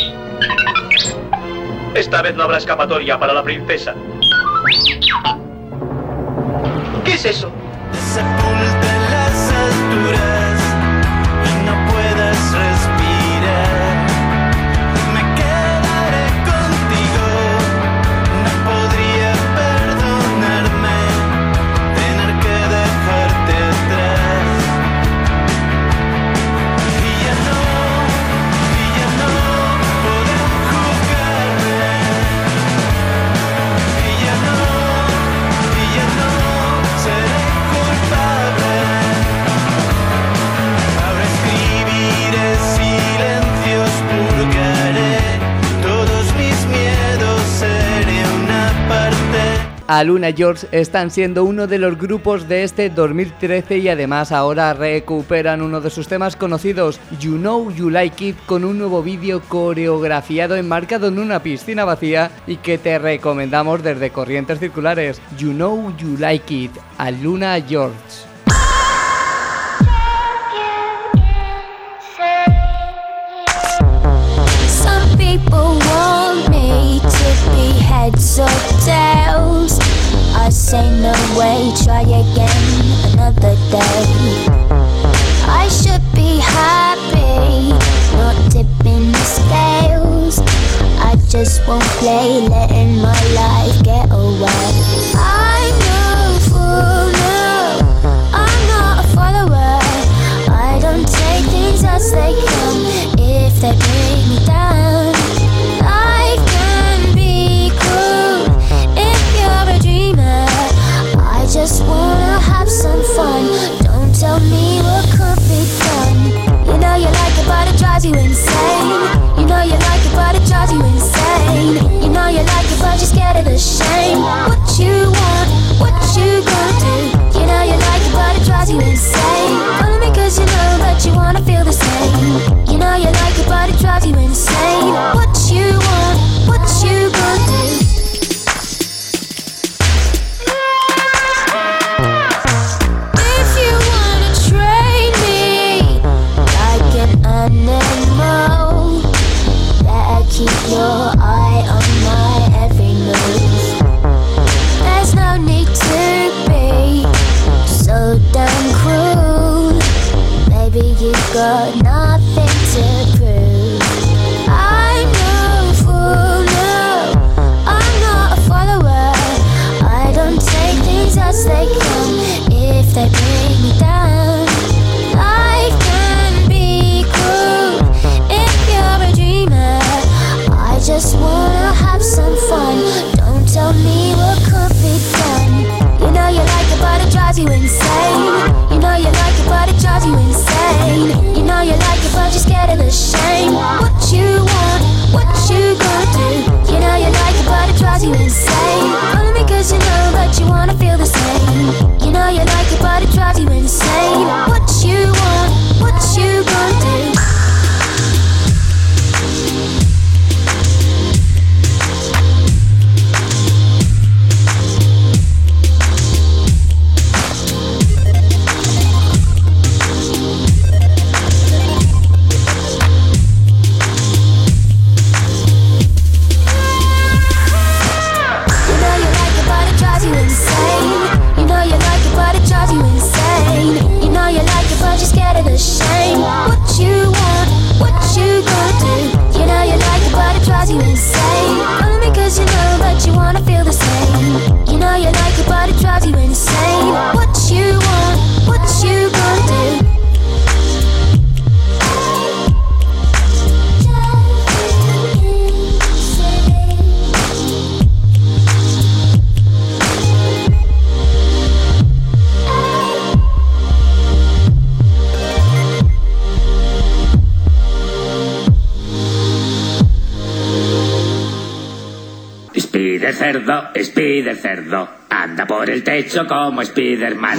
Esta vez no habrá escapatoria para la princesa. ¿Qué es eso? Sepulta en las alturas y no puedas respirar. Me quedaré contigo, no podría perdonarme tener que dejarte atrás. Y ya no podrán juzgarme. Y ya no seré culpable. Ahora escribiré silencios, purgaré todos mis miedos, seré una parte. Aluna y George están siendo uno de los grupos de este 2013 y además ahora recuperan uno de sus temas conocidos, You Know You Like It, con un nuevo vídeo coreografiado enmarcado en una piscina vacía y que te recomendamos desde Corrientes Circulares. You Know You Like It, Aluna y George. Some people want me to be heads or tails. I say no way, try again another day. I should be happy, not tipping the scales. I just won't play, letting my life get away. I know, fool, no, I'm not a follower. I don't take things as they come if they bring me down. Life can be cruel if you're a dreamer. I just wanna have some fun. Don't tell me what could be done. You know you like it, but it drives you insane. You know you like it, but it drives you insane. You know you like it, but you're scared of the shame. What you want, what you gonna do? You know you like it, but it drives you insane. Only because you know that you wanna feel the same. You know you like it, but it drives you insane. What you want, what you gonna do? If you wanna train me like an animal, better keep your eye on my every move. There's no need to be so damn cruel. Baby, you've got nothing to prove. I know, fool, no, I'm not a follower. I don't take things as they come if they bring me down. Life can be cruel if you're a dreamer. I just wanna have some fun. Don't tell me what could be done. You know you like it, but it drives you insane. You know you like it, but it drives you insane. You know you like it, but you're scared of the shame. What you want, what you gonna do? You know you like it, but it drives you insane. Only because you know that you wanna feel the same. You know you like it, but it drives you insane. What you want, what you gonna do? Spider cerdo, anda por el techo como Spiderman.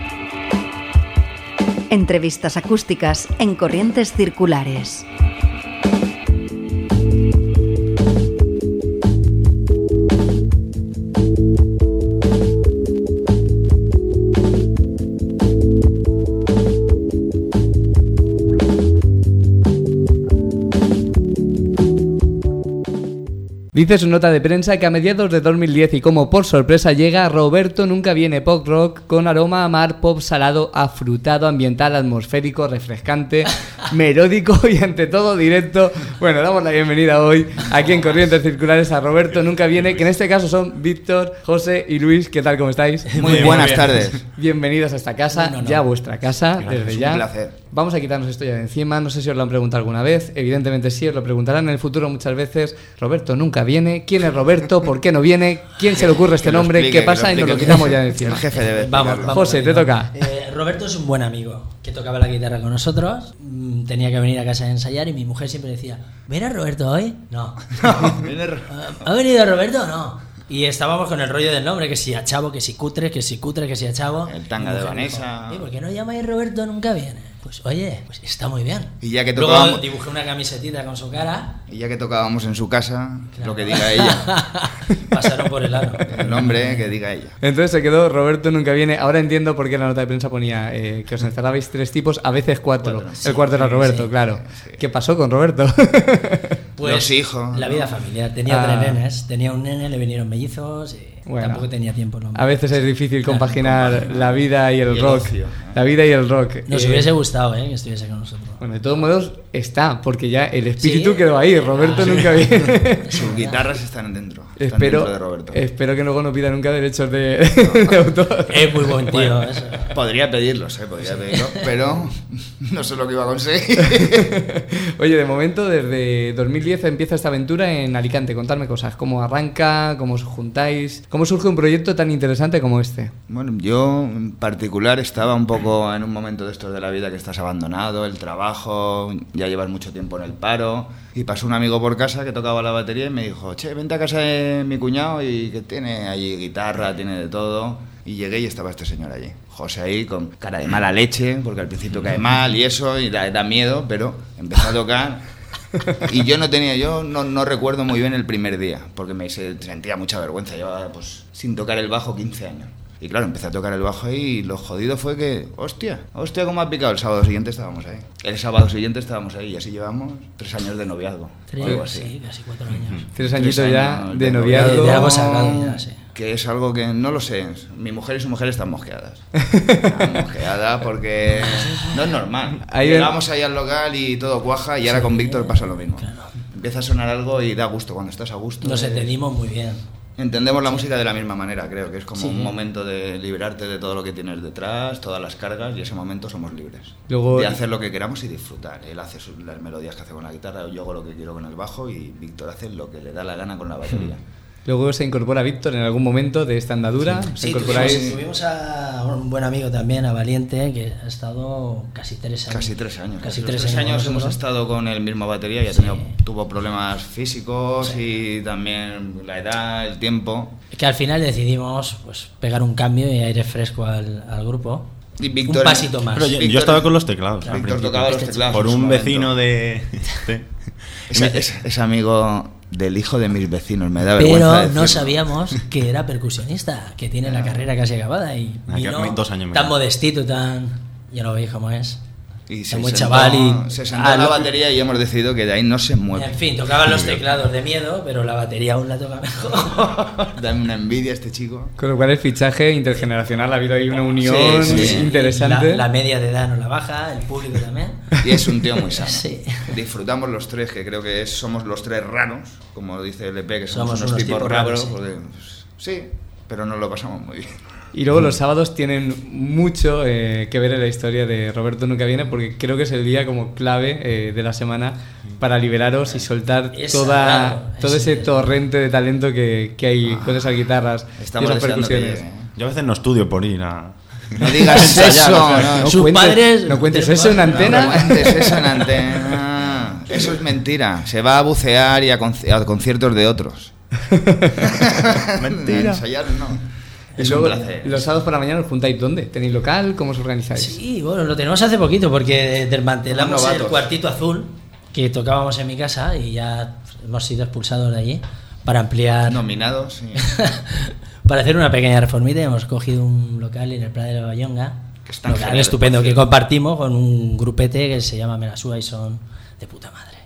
Entrevistas acústicas en Corrientes Circulares. Dice su nota de prensa que a mediados de 2010 y como por sorpresa llega Roberto Nunca Viene Pop Rock con aroma a mar, pop salado, afrutado, ambiental, atmosférico, refrescante, melódico y ante todo directo. Bueno, damos la bienvenida hoy aquí en Corrientes Circulares a Roberto Nunca Viene, que en este caso son Víctor, José y Luis. ¿Qué tal? ¿Cómo estáis? Muy buenas tardes. Bienvenidos a esta casa, ya vuestra casa, Gracias, desde ya. un placer. Vamos a quitarnos esto ya de encima. No sé si os lo han preguntado alguna vez. Evidentemente sí, os lo preguntarán en el futuro muchas veces. Roberto Nunca Viene. ¿Quién es Roberto? ¿Por qué no viene? ¿Quién se le ocurre este nombre? ¿Qué pasa? Y nos lo quitamos ya de encima. El jefe debe Vamos, José, te toca. Roberto es un buen amigo que tocaba la guitarra con nosotros. Tenía que venir a casa a ensayar y mi mujer siempre decía: ¿viene Roberto hoy? No. ¿Ha venido Roberto? No. Y estábamos con el rollo del nombre, que si a Chavo, que si Cutre, que si Cutre, que si a Chavo. El tanga de Vanessa. ¿Por qué no llamáis Roberto Nunca Viene? Pues oye, pues está muy bien. Y ya que Luego tocábamos, dibujé una camisetita con su cara. y ya que tocábamos en su casa, lo que diga ella. Pasaron por el aro. El nombre que diga ella. Entonces se quedó Roberto Nunca Viene. Ahora entiendo por qué la nota de prensa ponía que os encerrabais 3 tipos, a veces 4. El cuarto era Roberto, claro. ¿Qué pasó con Roberto? Pues los hijos. La vida familiar. Tenía 3 nenes. Tenía un nene, le vinieron mellizos y tampoco tenía tiempo. ¿No? A veces es difícil compaginar la vida y el rock. La vida y el rock. Nos hubiese gustado que estuviese con nosotros. Bueno, de todos modos está, porque ya el espíritu quedó ahí. Roberto Nunca Viene. Sus guitarras están dentro. Dentro de Roberto. Espero que luego no pida nunca derechos de autor. Es muy buen tío. Bueno, podría pedirlos, pero no sé lo que iba a conseguir. Oye, de momento, desde 2010 empieza esta aventura en Alicante. Contadme cosas. ¿Cómo arranca? ¿Cómo os juntáis? ¿Cómo surge un proyecto tan interesante como este? Bueno, yo en particular estaba un poco en un momento de estos de la vida que estás abandonado, el trabajo, ya llevas mucho tiempo en el paro, y pasó un amigo por casa que tocaba la batería y me dijo: che, vente a casa de mi cuñado y que tiene allí guitarra, tiene de todo. Y llegué y estaba este señor allí, José ahí con cara de mala leche, porque al principio cae mal y eso, y da miedo, pero empezó a tocar. Y yo no recuerdo muy bien el primer día, porque me sentía mucha vergüenza. Llevaba pues sin tocar el bajo 15 años. Y claro, empecé a tocar el bajo ahí y lo jodido fue que, hostia, cómo ha picado. El sábado siguiente estábamos ahí. Y así llevamos 3 años de noviazgo. Algo así. Sí, casi 4 años. 3 añitos ya de noviazgo. De algo sacado ya, sí. Que es algo que no lo sé. Mi mujer y su mujer están mosqueadas. Están mosqueadas porque no es normal. Llegamos ahí al local y todo cuaja, y ahora con Víctor pasa lo mismo. Claro. Empieza a sonar algo y da gusto cuando estás a gusto. Nos entendimos muy bien. Entendemos la música de la misma manera, creo que es como un momento de liberarte de todo lo que tienes detrás, todas las cargas, y ese momento somos libres. Luego, de hacer lo que queramos y disfrutar. Él hace las melodías que hace con la guitarra, yo hago lo que quiero con el bajo, y Víctor hace lo que le da la gana con la batería. Luego se incorpora Víctor en algún momento de esta andadura. Sí, tuvimos a un buen amigo también, a Valiente, que ha estado casi 3 años. Casi 3 años hemos estado con el mismo batería y tuvo problemas físicos y también la edad, el tiempo. Que al final decidimos pues pegar un cambio y aire fresco al grupo. Y Víctor, un pasito más. Pero yo estaba con los teclados. Víctor tocaba los teclados. Por un vecino de... Es amigo del hijo de mis vecinos, me da vergüenza Pero decirlo. no sabíamos que era percusionista, que tiene la carrera casi acabada y vino 2 años tan modestito, ya lo veis cómo es. Y muy chaval y se sentó en la batería y hemos decidido que de ahí no se mueve. En fin, tocaban los teclados de miedo, pero la batería aún la toca mejor. Dame una envidia a este chico. Con lo cual el fichaje intergeneracional, ha habido ahí una unión interesante. La media de edad no la baja, el público también. Y es un tío muy sano. Sí. Disfrutamos los 3, que creo que somos los 3 raros, como dice el EP, que somos unos tipos raros. Sí. Porque, sí, pero nos lo pasamos muy bien. Y luego los sábados tienen mucho que ver en la historia de Roberto Nunca Viene, porque creo que es el día como clave de la semana para liberaros y soltar todo ese torrente de talento que hay con esas guitarras y esas percusiones. Yo a veces no estudio por ir a... No digas eso, no cuentes eso en antena. No cuentes eso en antena. Eso es mentira. Se va a bucear y a conciertos de otros. Mentira. Ensayar no. Es un placer. ¿Los sábados por la mañana os juntáis dónde? ¿Tenéis local? ¿Cómo os organizáis? Sí, bueno, lo tenemos hace poquito porque desmantelamos el Cuartito Azul que tocábamos en mi casa y ya hemos sido expulsados de allí para ampliar. Nominados, sí. Para hacer una pequeña reformita hemos cogido un local en el Pla de la Bayonga. Que está local estupendo que compartimos con un grupete que se llama Menasúa y son de puta madre.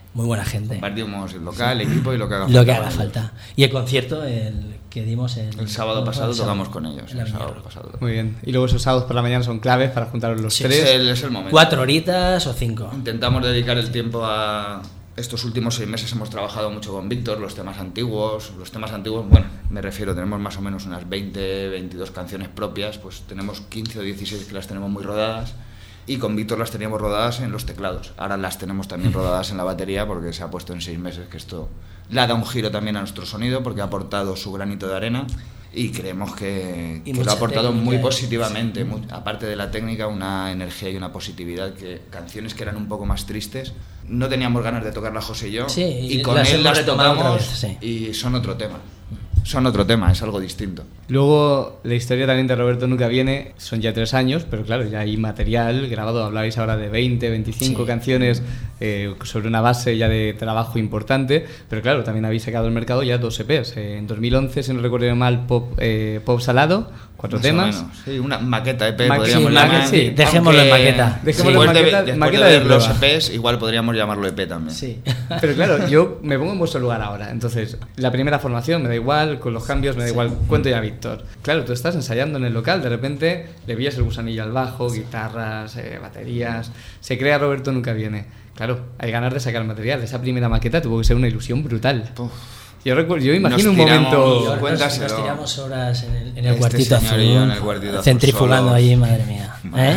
Muy buena gente. Compartimos el local, el equipo y lo que haga falta. Lo que haga falta. Y el concierto que dimos el sábado pasado tocamos con ellos. El sábado pasado. Muy bien. Y luego esos sábados por la mañana son claves para juntaros los tres. Es el momento. 4 horitas o 5. Intentamos dedicar el tiempo a... Estos últimos 6 meses hemos trabajado mucho con Víctor, los temas antiguos, bueno, me refiero, tenemos más o menos unas 20, 22 canciones propias, pues tenemos 15 o 16 que las tenemos muy rodadas, y con Víctor las teníamos rodadas en los teclados. Ahora las tenemos también rodadas en la batería porque se ha puesto en 6 meses que esto le ha dado un giro también a nuestro sonido porque ha aportado su granito de arena y creemos que lo ha aportado muy positivamente. Sí. Aparte de la técnica, una energía y una positividad que canciones que eran un poco más tristes no teníamos ganas de tocarlas José y yo, sí, y con él las tocamos y son otro tema. Son otro tema, es algo distinto. Luego, la historia también de Roberto Nunca Viene, son ya 3 años, pero claro, ya hay material grabado, hablabais ahora de 20, 25 canciones sobre una base ya de trabajo importante, pero claro, también habéis sacado al mercado ya 2 EPs. En 2011, si no recuerdo mal, Pop Salado, 4 más temas. O menos. Sí, una maqueta EP podríamos llamar. Sí, dejémoslo en maqueta. Dejémoslo en maqueta. Después de ver los EPs, igual podríamos llamarlo EP también. Sí. Pero claro, yo me pongo en vuestro lugar ahora. Entonces, la primera formación me da igual, con los cambios me da igual, cuento ya Víctor. Claro, tú estás ensayando en el local, de repente le pillas el gusanillo al bajo, guitarras, baterías. Se crea Roberto Nunca Viene. Claro, hay ganas de sacar material. Esa primera maqueta tuvo que ser una ilusión brutal. Yo imagino un momento... Nos tiramos horas en el cuartito azul, centrifugando allí, madre mía.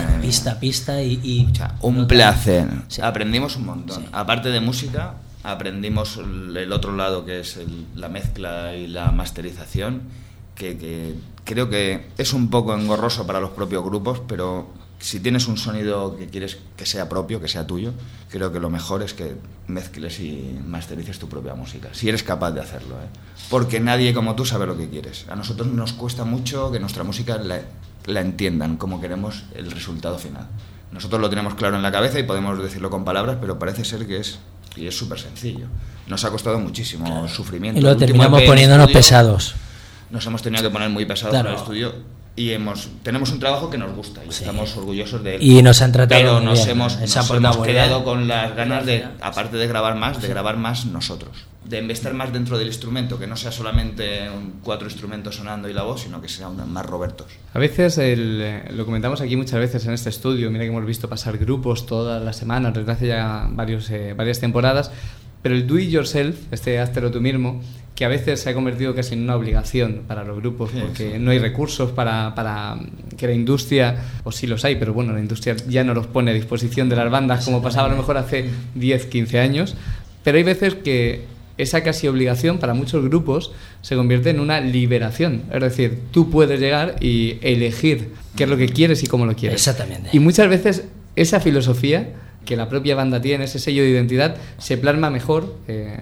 Pista y un placer. Sí. Aprendimos un montón. Sí. Aparte de música, aprendimos el otro lado que es la mezcla y la masterización, que creo que es un poco engorroso para los propios grupos, pero... Si tienes un sonido que quieres que sea propio, que sea tuyo, creo que lo mejor es que mezcles y masterices tu propia música, si eres capaz de hacerlo, porque nadie como tú sabe lo que quieres. A nosotros nos cuesta mucho que nuestra música la entiendan como queremos el resultado final. Nosotros lo tenemos claro en la cabeza y podemos decirlo con palabras, pero parece ser que es súper sencillo. Nos ha costado muchísimo sufrimiento. Y lo terminamos poniéndonos pesados. Nos hemos tenido que poner muy pesados en el estudio. Y tenemos un trabajo que nos gusta y estamos orgullosos de él. Y nos han tratado pero muy nos bien. hemos quedado con las ganas de, aparte de grabar más nosotros. De estar más dentro del instrumento, que no sea solamente 4 instrumentos sonando y la voz, sino que sean más Robertos. A veces, lo comentamos aquí muchas veces en este estudio, mira que hemos visto pasar grupos todas las semanas, desde hace ya varias temporadas, pero el do it yourself, háztelo tú mismo, que a veces se ha convertido casi en una obligación para los grupos, porque no hay recursos para que la industria, o sí los hay, pero bueno, la industria ya no los pone a disposición de las bandas como pasaba a lo mejor hace 10, 15 años, pero hay veces que esa casi obligación para muchos grupos se convierte en una liberación, es decir, tú puedes llegar y elegir qué es lo que quieres y cómo lo quieres. Exactamente. Y muchas veces esa filosofía que la propia banda tiene, ese sello de identidad, se plasma mejor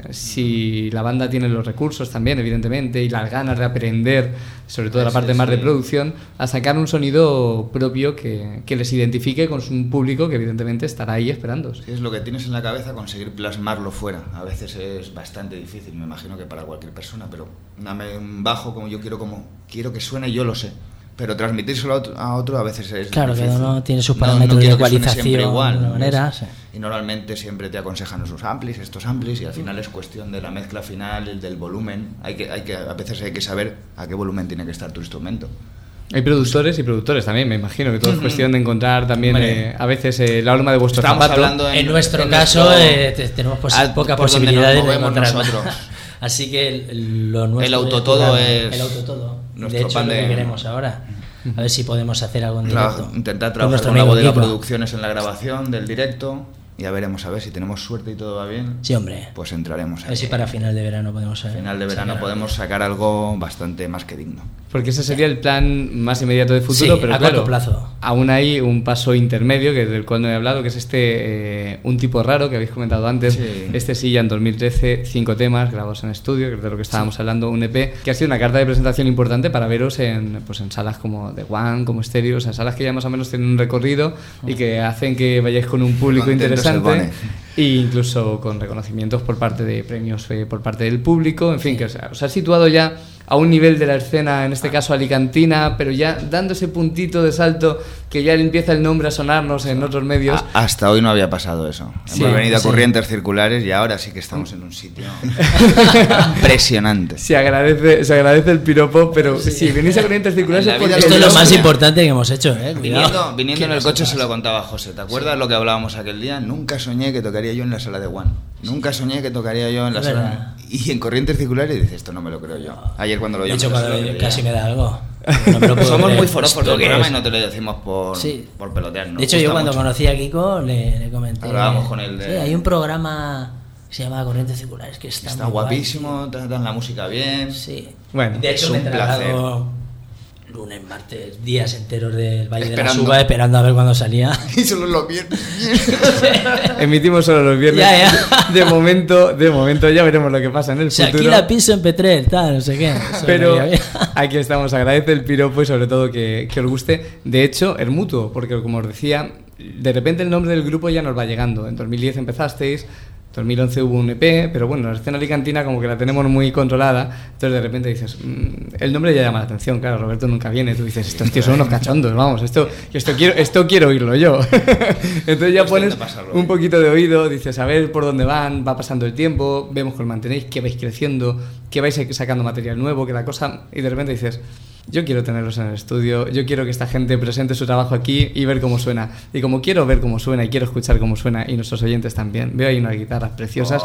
si la banda tiene los recursos también, evidentemente, y las ganas de aprender, sobre todo la parte más de producción, a sacar un sonido propio que les identifique con un público que evidentemente estará ahí esperando. Sí, es lo que tienes en la cabeza, conseguir plasmarlo fuera. A veces es bastante difícil, me imagino que para cualquier persona, pero dame un bajo como yo quiero que suene, yo lo sé. Pero transmitírselo a otro a veces es claro, difícil. Claro, que uno tiene sus parámetros de ecualización igual, de una manera. Sí. Y normalmente siempre te aconsejan estos amplis, y al final es cuestión de la mezcla final, del volumen. A veces hay que saber a qué volumen tiene que estar tu instrumento. Hay productores y productores también, me imagino, que todo es cuestión de encontrar también a veces la horma de vuestro zapato. En nuestro caso tenemos pocas posibilidades de encontrar nosotros. Así que lo nuestro el autotodo es el autotodo. Nuestro de hecho, pan es lo que queremos ahora. A ver si podemos hacer algo en directo. Intentar trabajar con la bodega producciones en la grabación del directo. Ya veremos, a ver si tenemos suerte y todo va bien. Sí, hombre. Pues entraremos ahí. A ver si para final de verano podemos sacar algo bastante más que digno. Porque ese sería el plan más inmediato de futuro, sí, pero a corto plazo. Aún hay un paso intermedio, que del cual no he hablado, que es Un tipo raro, que habéis comentado antes. Sí. Sí, ya en 2013, 5 temas grabados en estudio, que es de lo que estábamos hablando, un EP, que ha sido una carta de presentación importante para veros en salas como The One, como Stereo, o sea, salas que ya más o menos tienen un recorrido y que hacen que vayáis con un público interesante. E incluso con reconocimientos por parte de premios por parte del público, en fin, que os ha situado ya a un nivel de la escena, en este caso alicantina, pero ya dando ese puntito de salto que ya empieza el nombre a sonarnos en otros medios. Hasta hoy no había pasado eso. Sí, hemos venido a Corrientes Circulares y ahora sí que estamos en un sitio impresionante. Se agradece el piropo, pero si venís a Corrientes Circulares es porque esto es lo más importante que hemos hecho, Viniendo en el coche se lo contaba a José. ¿Te acuerdas lo que hablábamos aquel día? Nunca soñé que tocaría yo en la sala de One. Nunca soñé que tocaría yo en la sala. Y en Corrientes Circulares dices, esto no me lo creo yo. Ayer cuando lo de hecho, casi me da algo. Somos muy forofos del programa y no te lo decimos por pelotear. De hecho, yo cuando conocí a Kiko le comenté. Hablábamos con él de... Sí, hay un programa que se llama Corrientes Circulares que está muy guapísimo, tratan la música bien. Sí. Bueno, de hecho, es un placer. Lunes, martes, días enteros del Valle de la Suba esperando a ver cuándo salía. Y solo los viernes. Emitimos solo los viernes. Ya. De momento ya veremos lo que pasa en el futuro. Aquí la piso en Petrel, tal, no sé qué. Pero aquí estamos, agradece el piropo y sobre todo que os guste. De hecho, es mutuo, porque como os decía, de repente el nombre del grupo ya nos va llegando. En 2010 empezasteis. 2011 hubo un EP, pero bueno, la escena alicantina como que la tenemos muy controlada, entonces de repente dices, el nombre ya llama la atención, claro, Roberto nunca viene, tú dices, estos tíos son unos cachondos, vamos, esto quiero oírlo yo. Entonces ya pones un poquito de oído, dices, a ver por dónde van, va pasando el tiempo, vemos que lo mantenéis, que vais creciendo, que vais sacando material nuevo, que la cosa, y de repente dices, yo quiero tenerlos en el estudio, yo quiero que esta gente presente su trabajo aquí y ver cómo suena. Y como quiero ver cómo suena y quiero escuchar cómo suena, y nuestros oyentes también, veo ahí unas guitarras preciosas,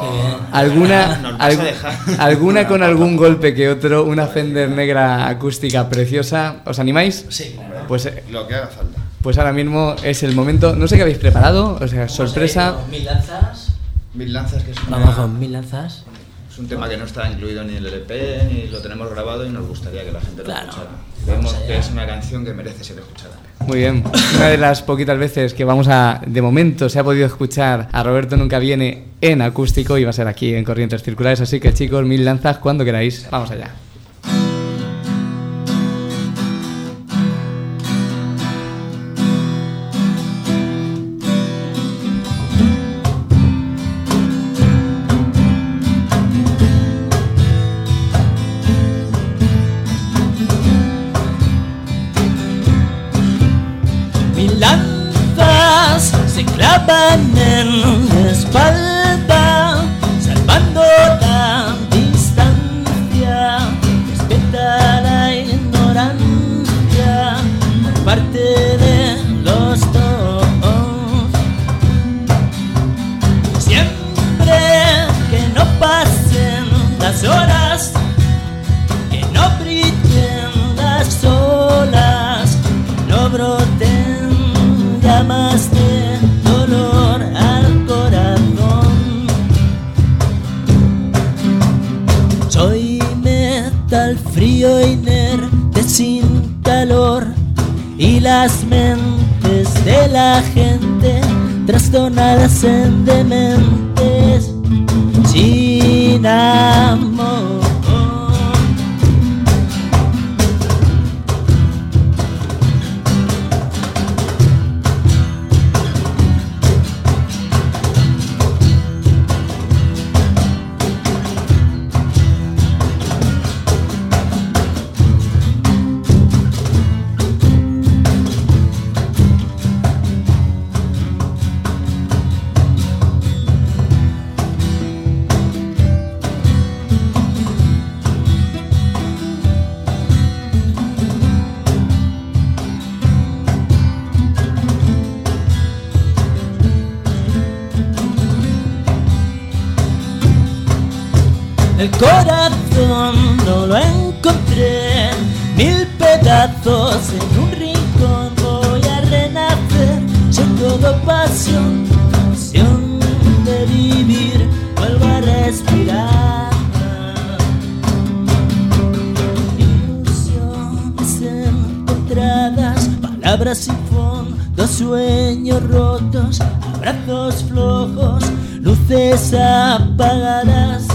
alguna con algún golpe que otro, una Fender negra acústica preciosa. ¿Os animáis? Sí, pues lo que haga falta. Pues ahora mismo es el momento, no sé qué habéis preparado, o sea, sorpresa. 1000 lanzas. 1000 lanzas, que es Vamos con 1000 lanzas. Es un tema que no está incluido ni en el LP, ni lo tenemos grabado y nos gustaría que la gente lo escuchara. Vemos que es una canción que merece ser escuchada. Muy bien, una de las poquitas veces que de momento se ha podido escuchar a Roberto Nunca Viene en acústico y va a ser aquí en Corrientes Circulares, así que chicos, 1000 lanzas cuando queráis, vamos allá. En mi espalda, salvando la distancia, respeta la ignorancia por parte de los dos. Siempre que no pasen las horas, que no brillen las olas, que no broten llamas de dolor al corazón. Soy metal frío inerte sin calor, y las mentes de la gente trastornadas en dementes sin amor. El corazón no lo encontré, 1000 pedazos en un rincón. Voy a renacer, soy todo pasión, pasión de vivir, vuelvo a respirar. Ilusiones encontradas, palabras sin fondo, sueños rotos, abrazos flojos, luces apagadas,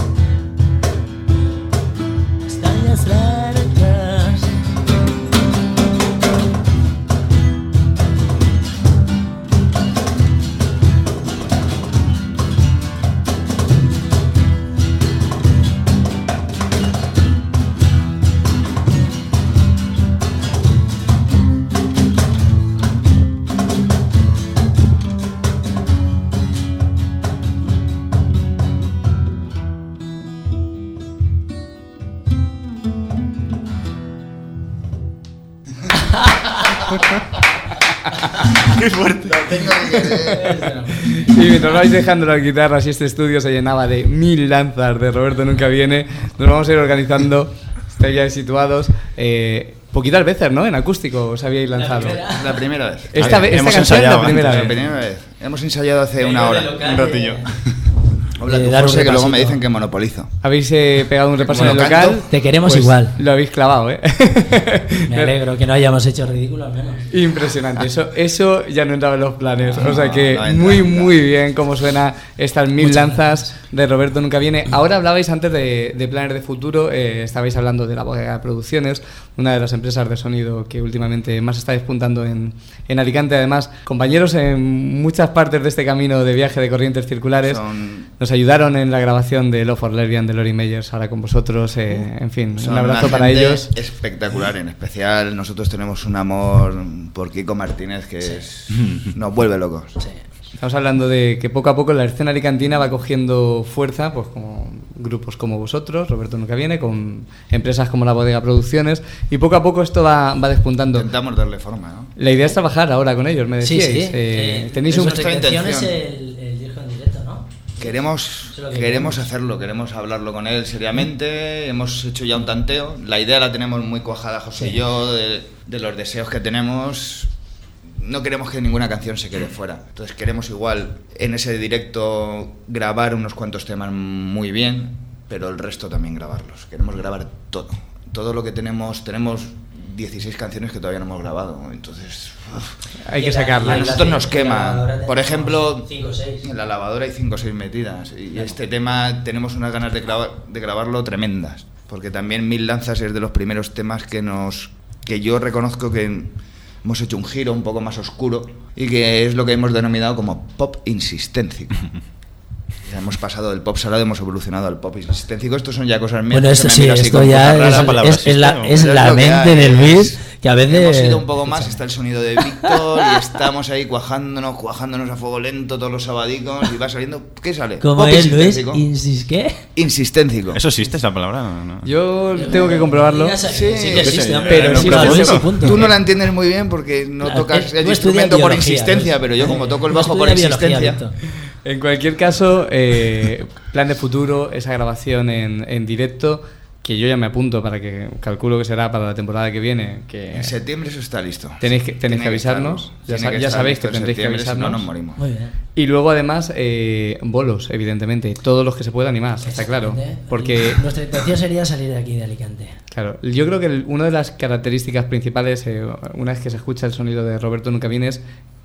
largas. ¡Qué fuerte! Y mientras vais dejando las guitarras y este estudio se llenaba de 1000 lanzas de Roberto Nunca Viene, nos vamos a ir organizando, estáis ya situados. Poquitas veces, ¿no? En acústico os habíais lanzado. La primera vez. Esta hemos canción es la ensayado primera antes, vez. La primera vez. Hemos ensayado hace una hora. Un ratillo. Habla tú, dar un José, que luego repasito. me dicen que monopolizo. Habéis pegado un repaso en el Bueno, local. canto. Te queremos Pues igual. Lo habéis clavado, ¿eh? Me alegro que no hayamos hecho ridículo al menos. Impresionante, eso ya no entraba en los planes. O sea que no entra, muy, no entra. muy bien cómo suena estas 1000 Muchas lanzas de Roberto Nunca Viene. Ahora hablabais antes de planes de futuro, estabais hablando de La Bodega Producciones, una de las empresas de sonido que últimamente más está despuntando en Alicante. Además, compañeros en muchas partes de este camino de viaje de corrientes circulares. Nos ayudaron en la grabación de Love for Lesbian de Lori Meyers, ahora con vosotros. En fin, Son un abrazo una para gente ellos. espectacular, en especial nosotros tenemos un amor por Kiko Martínez que nos vuelve locos. Estamos hablando de que poco a poco la escena alicantina va cogiendo fuerza, pues como grupos como vosotros, Roberto Nunca Viene, con empresas como La Bodega Producciones, y poco a poco esto va despuntando. Intentamos darle forma, ¿no? La idea es trabajar ahora con ellos, me decíais. Tenéis un... Nuestra intención es intención. el disco en directo, ¿no? Queremos hacerlo, queremos hablarlo con él seriamente. Hemos hecho ya un tanteo. La idea la tenemos muy cuajada, José y yo, de los deseos que tenemos. No queremos que ninguna canción se quede fuera. Entonces queremos igual en ese directo grabar unos cuantos temas muy bien, pero el resto también grabarlos. Queremos grabar todo. Todo lo que tenemos 16 canciones que todavía no hemos grabado. Entonces hay que sacarlas. A nosotros nos quema. Por ejemplo, 5 o 6. en la lavadora hay 5 o 6 metidas. Y este tema tenemos unas ganas de grabarlo tremendas. Porque también 1000 lanzas es de los primeros temas que yo reconozco que hemos hecho un giro un poco más oscuro y que es lo que hemos denominado como pop insisténcico. Ya hemos pasado del pop salado, hemos evolucionado al pop insisténcico. Estos son ya cosas mías. Bueno, que esto me sí, mira así esto con ya cosas raras. es la lo que mente hay, del beat, que a veces... Hemos ido un poco más, está el sonido de Víctor y estamos ahí cuajándonos a fuego lento todos los sabadicos y va saliendo... ¿Qué sale? ¿Cómo Pop es, Luis? insisténtico. ¿Qué? Insisténtico. ¿Eso existe esa palabra? No. Yo tengo que comprobarlo. Sí que existe, hombre. pero sí, Luis, Luis, y punto. Tú no la entiendes muy bien porque no Claro, tocas el tú estudias instrumento por biología, insistencia, Luis. pero yo como toco el Tú bajo por estudias biología, insistencia... Víctor. En cualquier caso, plan de futuro, esa grabación en directo, que yo ya me apunto para que calculo que será para la temporada que viene. Que En septiembre eso está listo. tenéis que Tiene avisarnos. estar, Ya sabéis que listo en tendréis que septiembre, si avisarnos. no nos morimos. Muy bien. Y luego además bolos, evidentemente, todos los que se puedan y más, está claro. Porque Nuestra intención sería salir de aquí, de Alicante. claro, yo creo que una de las características principales, una vez que se escucha el sonido de Roberto Nunca Viene, es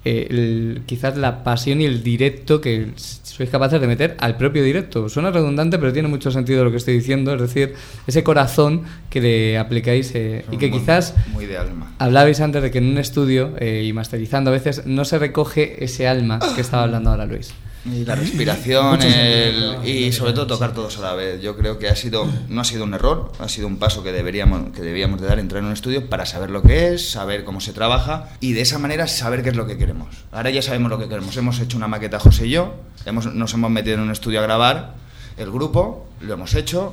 quizás la pasión y el directo que sois capaces de meter al propio directo. Suena redundante, pero tiene mucho sentido lo que estoy diciendo, es decir, ese corazón que le aplicáis y que quizás Muy de alma. hablabais antes de que en un estudio y masterizando a veces no se recoge ese alma que estaba hablando ahora Luis. Y la respiración Mucho sentido. y sobre todo tocar todos a la vez. Yo creo que no ha sido un error, ha sido un paso que debíamos de dar, entrar en un estudio para saber lo que es, saber cómo se trabaja y de esa manera saber qué es lo que queremos. Ahora ya sabemos lo que queremos. Hemos hecho una maqueta José y yo, nos hemos metido en un estudio a grabar el grupo, lo hemos hecho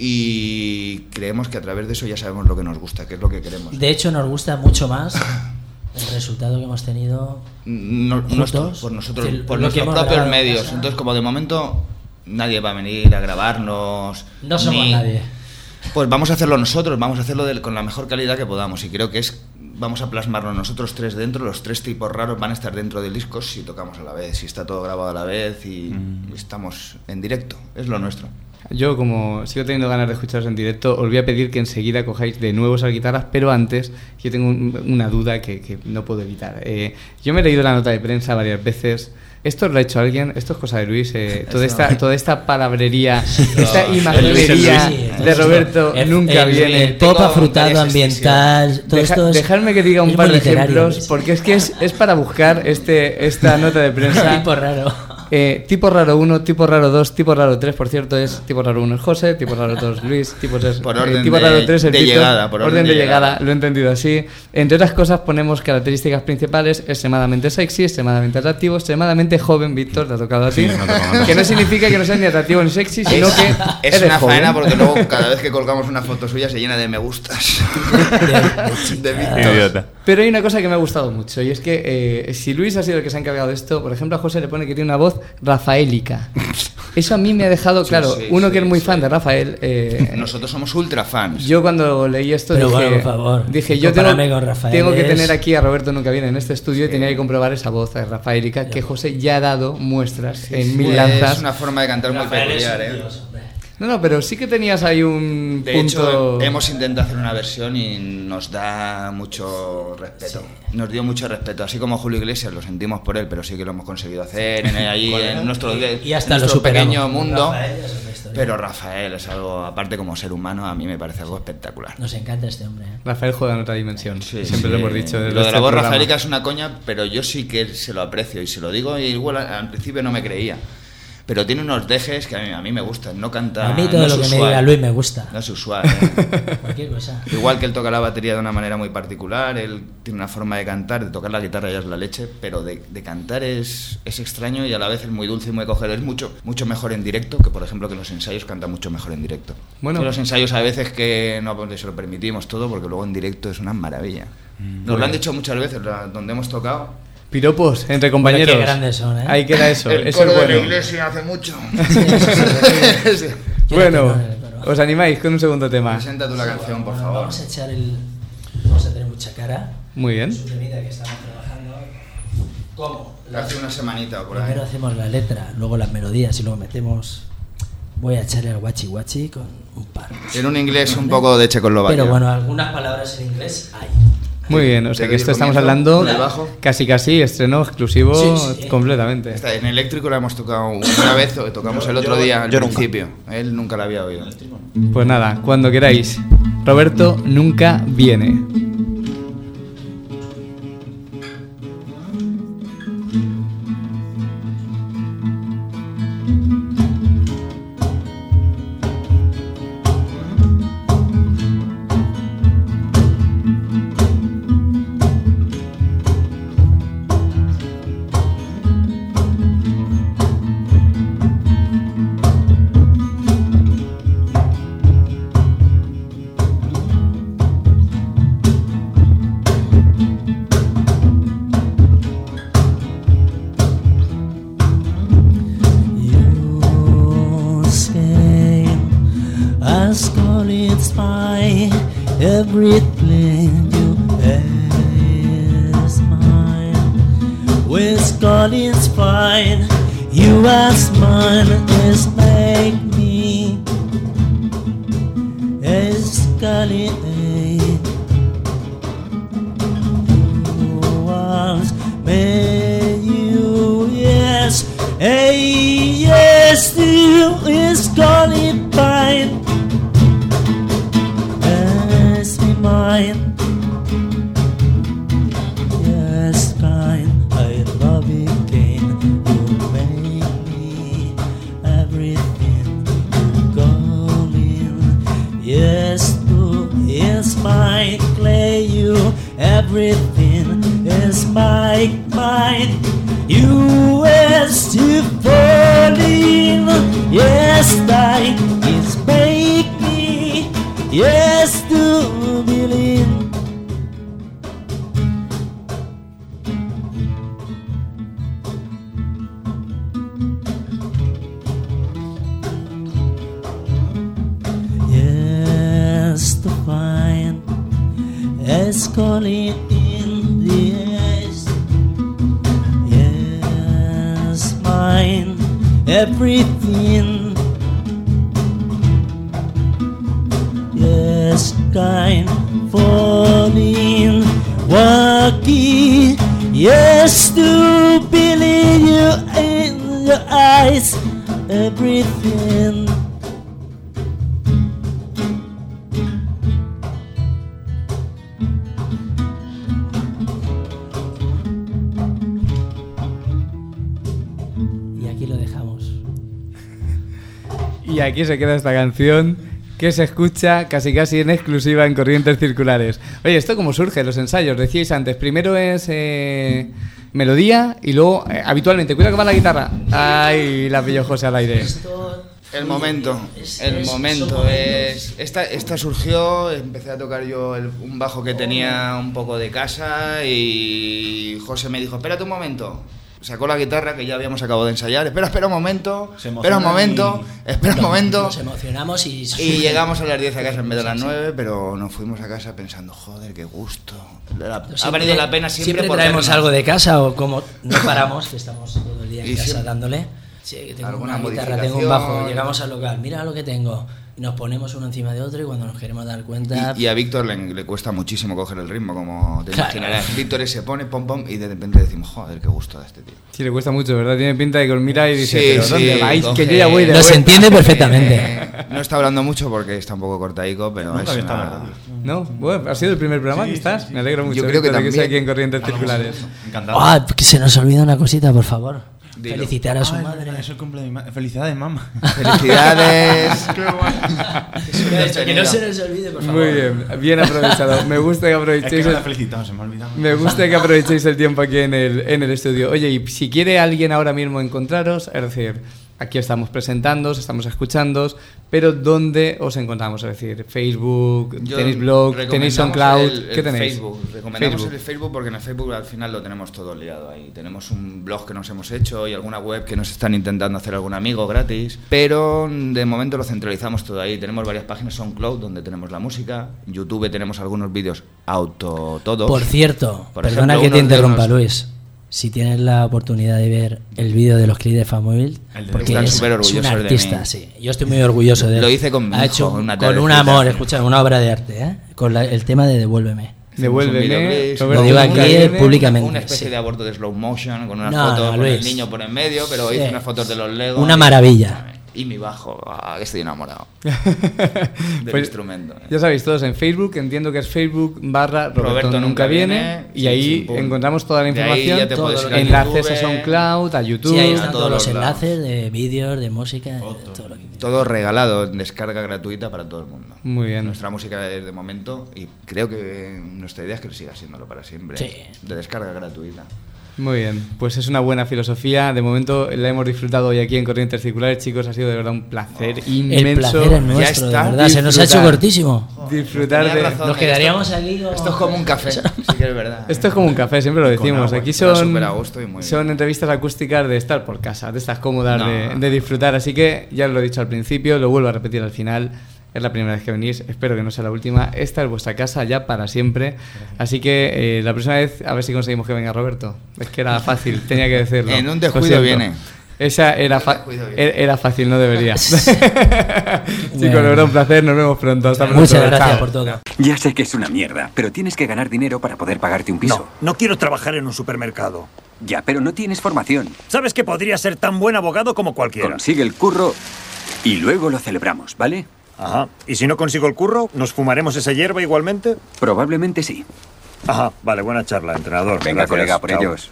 y creemos que a través de eso ya sabemos lo que nos gusta, qué es lo que queremos. De hecho, nos gusta mucho más el resultado que hemos tenido juntos, Por nosotros, que por lo que nuestros hemos propios grabado en medios. casa. Entonces, como de momento nadie va a venir a grabarnos. No somos nadie. Pues vamos a hacerlo nosotros, vamos a hacerlo con la mejor calidad que podamos. Y creo que vamos a plasmarnos nosotros tres dentro. Los 3 tipos raros van a estar dentro del disco si tocamos a la vez, si está todo grabado a la vez y estamos en directo. Es lo nuestro. Yo, como sigo teniendo ganas de escucharos en directo, os voy a pedir que enseguida cojáis de nuevo esas guitarras, pero antes yo tengo una duda que no puedo evitar. Yo me he leído la nota de prensa varias veces. ¿Esto lo ha hecho alguien? ¿Esto es cosa de Luis? Toda esta palabrería, esta imaginería de Roberto Nunca Viene. El pop afrutado, ambiental, todo esto es... Dejadme que diga un es par muy de literario, ejemplos, Luis. porque es que es para buscar esta nota de prensa. Tipo raro. Tipo raro 1, tipo raro 2, tipo raro 3, por cierto, es tipo raro 1 es José, tipo raro 2 Luis, tipo 3 Por orden tipo raro 3 el de Víctor, llegada, por orden de de llegada, llegada. lo he entendido así. Entre otras cosas ponemos características principales: extremadamente sexy, extremadamente atractivo, extremadamente joven. Víctor, te ha tocado a ti. Que no significa que no sea ni atractivo ni sexy, sino que Es eres una joven. faena porque luego cada vez que colgamos una foto suya se llena de me gustas. de Víctor. Idiota. Pero hay una cosa que me ha gustado mucho, y es que si Luis ha sido el que se ha encargado de esto, por ejemplo, a José le pone que tiene una voz rafaélica. Eso a mí me ha dejado, claro, uno que es muy fan de Rafael... Nosotros somos ultra fans. Yo cuando leí esto pero dije, bueno, por favor, dije yo tengo que tener aquí a Roberto Nunca Viene en este estudio y tenía que comprobar esa voz rafaélica que José ya ha dado muestras en Mil Lanzas. Es una forma de cantar muy peculiar, No, pero sí que tenías ahí un de punto... hecho, hemos intentado hacer una versión y nos da mucho respeto. Sí. Nos dio mucho respeto. Así como Julio Iglesias, lo sentimos por él, pero sí que lo hemos conseguido hacer allí en nuestro pequeño mundo. Pero Rafael es algo, aparte como ser humano, a mí me parece algo espectacular. Nos encanta este hombre. Rafael juega en otra dimensión. Siempre lo hemos dicho. Lo de la voz rafaélica es una coña, pero yo sí que se lo aprecio y se lo digo. Y igual al principio no me creía. Pero tiene unos dejes que a mí me gustan. No canta. A mí todo lo que me diga Luis me gusta. No es usual. Cualquier cosa. Igual que él toca la batería de una manera muy particular, él tiene una forma de cantar, de tocar la guitarra ya es la leche, pero de cantar es extraño y a la vez es muy dulce y muy acogedor. Es mucho mejor en directo, que por ejemplo que en los ensayos canta mucho mejor en directo. Bueno, en los ensayos a veces que no se lo permitimos todo, porque luego en directo es una maravilla. Nos lo han dicho muchas veces, donde hemos tocado. Piropos entre compañeros. Qué grandes son, ¿eh? Ahí queda eso. El eso coro es bueno. de la iglesia hace mucho. Bueno, ¿os animáis con un segundo tema? Presenta tú la canción, por favor. Vamos a echar Vamos a tener mucha cara. Muy bien. Es un temita que estamos trabajando. ¿Cómo? Hace una semanita por ahí. Primero hacemos la letra, luego las melodías y luego metemos... Voy a echarle al guachi guachi con un par. En un inglés un poco de Checoslovaquia. Pero bueno, algunas palabras en inglés hay. Muy bien, o sea que esto estamos hablando casi estreno exclusivo completamente. En eléctrico la hemos tocado una vez, tocamos el otro día al principio. Él nunca la había oído. Pues nada, cuando queráis. Roberto Nunca Viene. Everything you is mine. Wisconsin's fine. You as mine is make me. Escalate. You once made you yes. Hey yes, you is calling fine. Mine. Yes, kind, I love you again. You make me everything going. Yes, you is my clay. You everything is mine. You is to falling. Yes, I is make me. Yes, to believe. Yes, to find is calling in the eyes. Yes, mine, everything. Yes, kind, falling, walking. Yes, to believe you in your eyes, everything. Y aquí lo dejamos. Y aquí se queda esta canción que se escucha casi en exclusiva en Corrientes Circulares. Oye, ¿esto cómo surge? Los ensayos, decíais antes, primero es melodía y luego, habitualmente, cuidado que va la guitarra. Ay, la pilló José al aire. El momento. Esta surgió, empecé a tocar yo un bajo que tenía un poco de casa y José me dijo, espérate un momento. Sacó la guitarra que ya habíamos acabado de ensayar. Espera un momento. Nos emocionamos y llegamos a las 10 a casa en vez de las 9, pero nos fuimos a casa pensando, joder, qué gusto. Ha valido la pena siempre traemos algo de casa o como no paramos, que estamos todo el día en casa dándole. Sí, tengo una guitarra, tengo un bajo, llegamos al local, mira lo que tengo. Y nos ponemos uno encima de otro y cuando nos queremos dar cuenta... Y a Víctor le cuesta muchísimo coger el ritmo, como te imaginarás. Víctor se pone pom pom y de repente decimos, joder, qué gusto da este tío. Sí, le cuesta mucho, ¿verdad? Tiene pinta de que os mira y dice, ¿pero dónde vais? Que yo ya voy de vuelta. Nos entiende perfectamente. No está hablando mucho porque está un poco cortaico, pero no, es ¿no? Bueno, ha sido el primer programa que estás. Me alegro mucho. Yo creo que también. Que aquí en Corrientes Circulares. Encantado. Que se nos olvida una cosita, por favor. Dilo. Felicitar a su madre. Es el cumple de mi madre. Felicidades, mamá. Felicidades. Que no se nos olvide, por favor. Muy bien aprovechado. Me gusta que aprovechéis. Me gusta que aprovechéis el tiempo aquí en el estudio. Oye, y si quiere alguien ahora mismo encontraros, es decir, aquí estamos presentándoos, estamos escuchándoos, pero ¿dónde os encontramos? Es decir, Facebook, tenéis blog, tenéis SoundCloud, ¿qué tenéis? Facebook. Recomendamos el Facebook porque en el Facebook al final lo tenemos todo liado ahí. Tenemos un blog que nos hemos hecho y alguna web que nos están intentando hacer algún amigo gratis, pero de momento lo centralizamos todo ahí. Tenemos varias páginas, SoundCloud, donde tenemos la música, YouTube tenemos algunos vídeos todos. Por cierto, perdona que te interrumpa, Luis. Si tienes la oportunidad de ver el vídeo de los clips de Famóvil, porque es un artista, sí. Yo estoy muy orgulloso de él. Lo hice con mi hijo, con un amor, escucha, una obra de arte, ¿eh? Con el tema de Devuélveme. Devuélveme. Lo digo aquí públicamente. Una especie de aborto de slow motion, con unas fotos con el niño por en medio, pero hice unas fotos de los Legos. Una maravilla. Y mi bajo, que estoy enamorado del instrumento. Ya sabéis, todos en Facebook, entiendo que es Facebook/Roberto Nunca Viene, y ahí encontramos toda la información, enlaces a SoundCloud, a YouTube. Sí, ahí están todos los enlaces de vídeos, de música, todo regalado, en descarga gratuita para todo el mundo. Muy bien. Nuestra música es de momento, y creo que nuestra idea es que siga siéndolo para siempre, de descarga gratuita. Muy bien, pues es una buena filosofía. De momento la hemos disfrutado hoy aquí en Corrientes Circulares, chicos. Ha sido de verdad un placer inmenso. El placer es nuestro, de verdad. Se nos ha hecho cortísimo. Disfrutar de... Nos quedaríamos aquí. Esto es como un café, sí que es verdad. Esto es como un café, siempre lo decimos. Aquí son bien. Entrevistas acústicas de estar por casa, de estas cómodas, de disfrutar. Así que ya os lo he dicho al principio, lo vuelvo a repetir al final. Es la primera vez que venís, espero que no sea la última. Esta es vuestra casa ya para siempre. Así que la próxima vez a ver si conseguimos que venga Roberto. Es que era fácil, tenía que decirlo. En un descuido viene. Esa era fácil, no debería. Chicos, era un placer, nos vemos pronto. Hasta pronto. Muchas gracias por todo. Ya sé que es una mierda, pero tienes que ganar dinero para poder pagarte un piso. No quiero trabajar en un supermercado. Ya, pero no tienes formación. Sabes que podría ser tan buen abogado como cualquiera. Consigue el curro y luego lo celebramos, ¿vale? Ajá. ¿Y si no consigo el curro, nos fumaremos esa hierba igualmente? Probablemente sí. Ajá, vale, buena charla, entrenador. Venga, gracias. Colega, por Chao. ellos.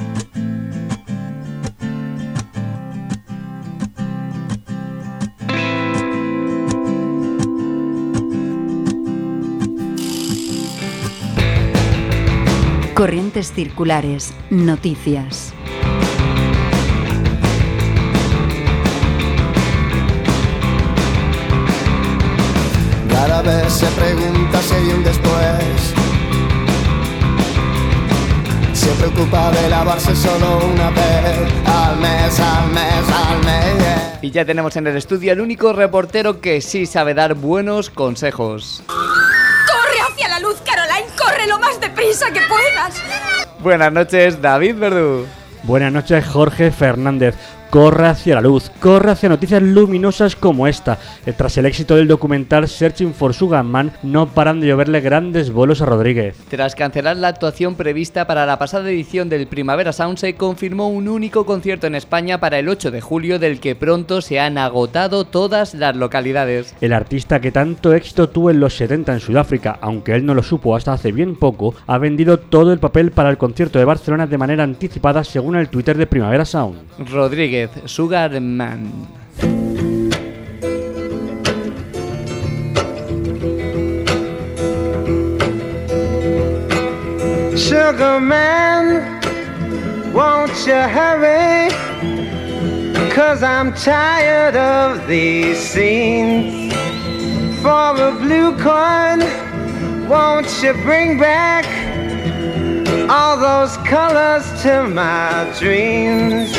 Corrientes Circulares, noticias. Cada vez se pregunta si hay un después. Se preocupa de lavarse solo una vez al mes. Y ya tenemos en el estudio al único reportero que sí sabe dar buenos consejos. ¡Corre hacia la luz, Caroline! ¡Corre lo más deprisa que puedas! Buenas noches, David Verdú. Buenas noches, Jorge Fernández. Corre hacia la luz, corre hacia noticias luminosas como esta. Tras el éxito del documental Searching for Sugar Man, no paran de lloverle grandes bolos a Rodríguez. Tras cancelar la actuación prevista para la pasada edición del Primavera Sound, se confirmó un único concierto en España para el 8 de julio, del que pronto se han agotado todas las localidades. El artista que tanto éxito tuvo en los 70 en Sudáfrica, aunque él no lo supo hasta hace bien poco, ha vendido todo el papel para el concierto de Barcelona de manera anticipada, según el Twitter de Primavera Sound. Rodríguez, Sugar Man. Sugar man, won't you hurry? 'cause I'm tired of these scenes. For a blue coin, won't you bring back all those colors to my dreams?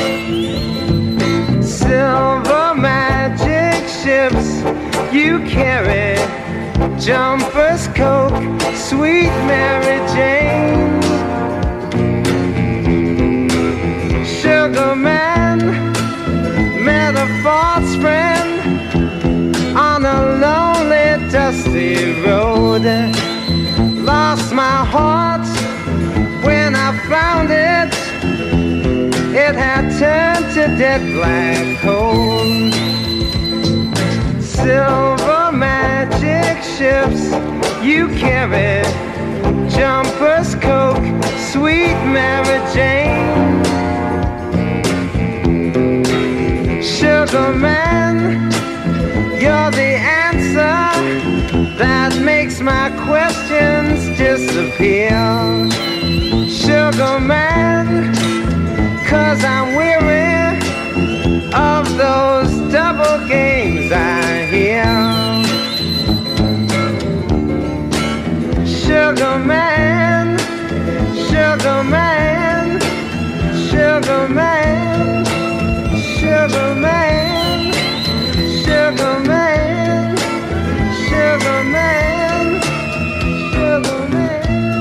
Silver magic ships you carry, jumpers, Coke, sweet Mary Jane. Sugar man met a false friend on a lonely, dusty road. Lost my heart when I found it. It had turned to dead black coal. Silver magic ships you carry, jumpers, Coke, sweet Mary Jane. Sugar man, you're the answer that makes my questions disappear. Sugar man, 'cause I'm weary of those double games I hear. Sugar man, sugar man, sugar man, sugar man, sugar man, sugar man, sugar man.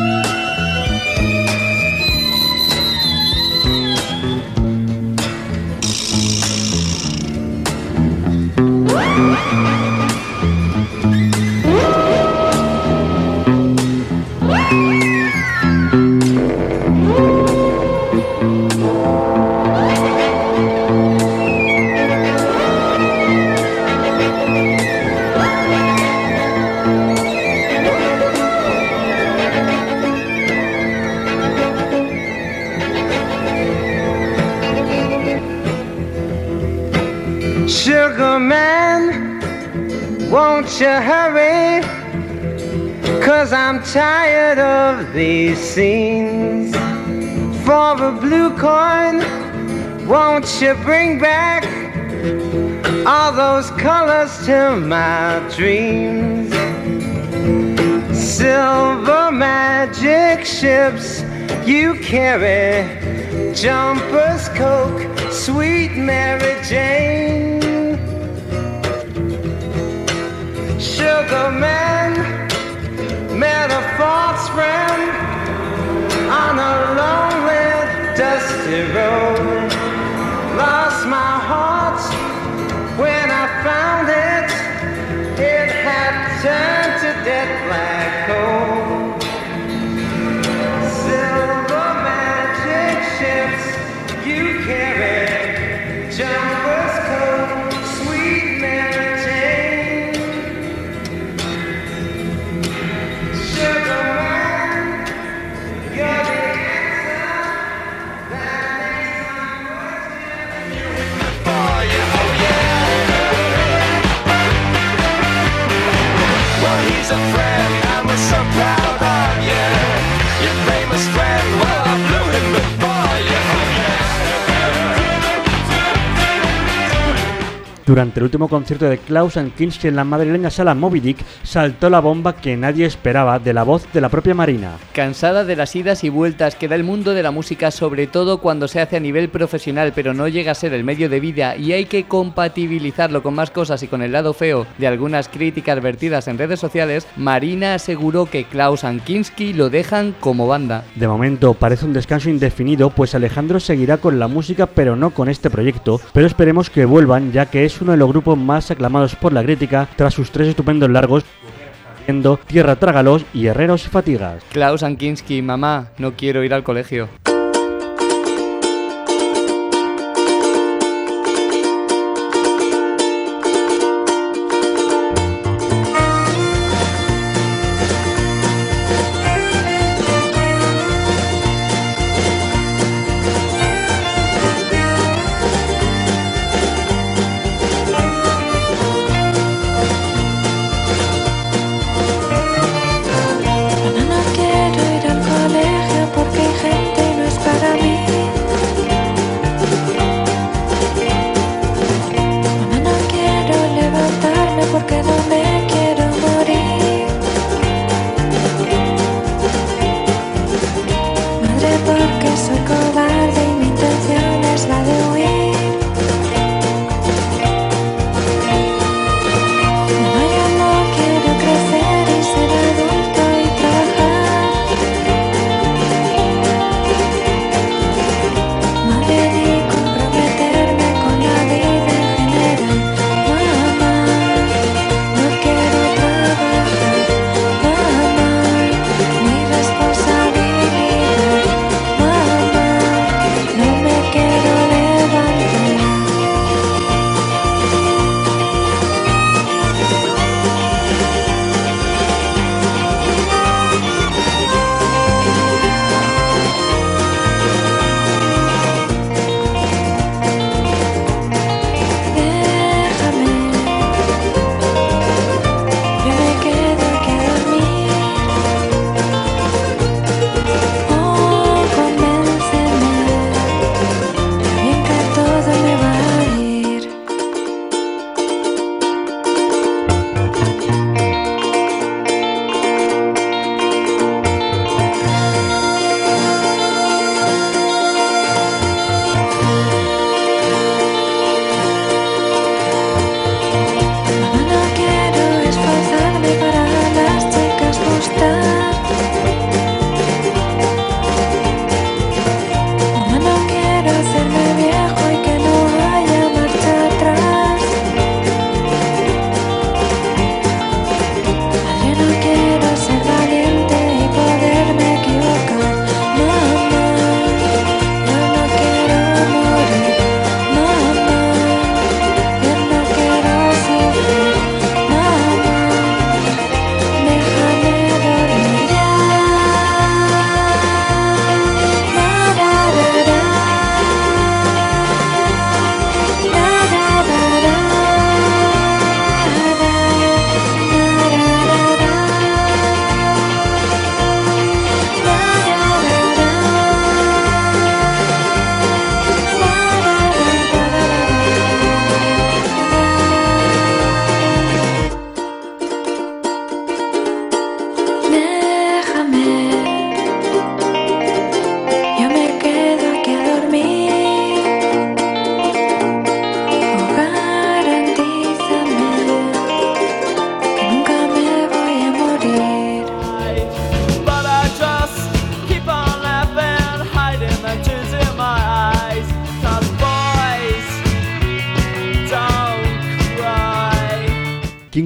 Sugar man, won't you hurry? 'Cause I'm tired of these scenes. For a blue coin, won't you bring back all those colors to my dreams? Silver magic ships you carry, jumpers, Coke, sweet Mary Jane. Sugar man met a false friend on a lonely, dusty road. Lost my heart when I found it. It had turned to dead black coal. Silver magic ships you carry, jumpers, Coke, sweet Mary Jane. Sugar man, you're the answer that makes my question. You in the fire, oh yeah. Well, he's a friend, and we're so proud of you. Your famous friend, well, I blew him before you, oh yeah. Durante el último concierto de Klaus and Kinski en la madrileña sala Moby Dick, saltó la bomba que nadie esperaba de la voz de la propia Marina. Cansada de las idas y vueltas que da el mundo de la música, sobre todo cuando se hace a nivel profesional, pero no llega a ser el medio de vida y hay que compatibilizarlo con más cosas y con el lado feo de algunas críticas vertidas en redes sociales, Marina aseguró que Klaus and Kinski lo dejan como banda. De momento parece un descanso indefinido, pues Alejandro seguirá con la música pero no con este proyecto, pero esperemos que vuelvan, ya que es uno de los grupos más aclamados por la crítica tras sus 3 estupendos largos siendo Tierra Trágalos y Herreros y Fatigas. Klaus and Kinski, mamá, no quiero ir al colegio. No quiero ir al colegio porque hay gente y no es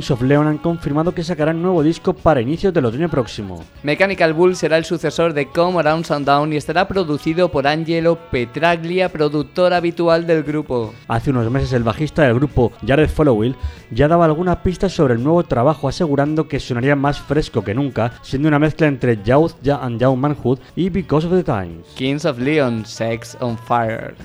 Kings of Leon han confirmado que sacarán nuevo disco para inicios del otoño próximo. Mechanical Bull será el sucesor de Come Around Sundown y estará producido por Angelo Petraglia, productor habitual del grupo. Hace unos meses el bajista del grupo, Jared Followill, ya daba algunas pistas sobre el nuevo trabajo, asegurando que sonaría más fresco que nunca, siendo una mezcla entre Youth and Young Manhood y Because of the Times. Kings of Leon, Sex on Fire.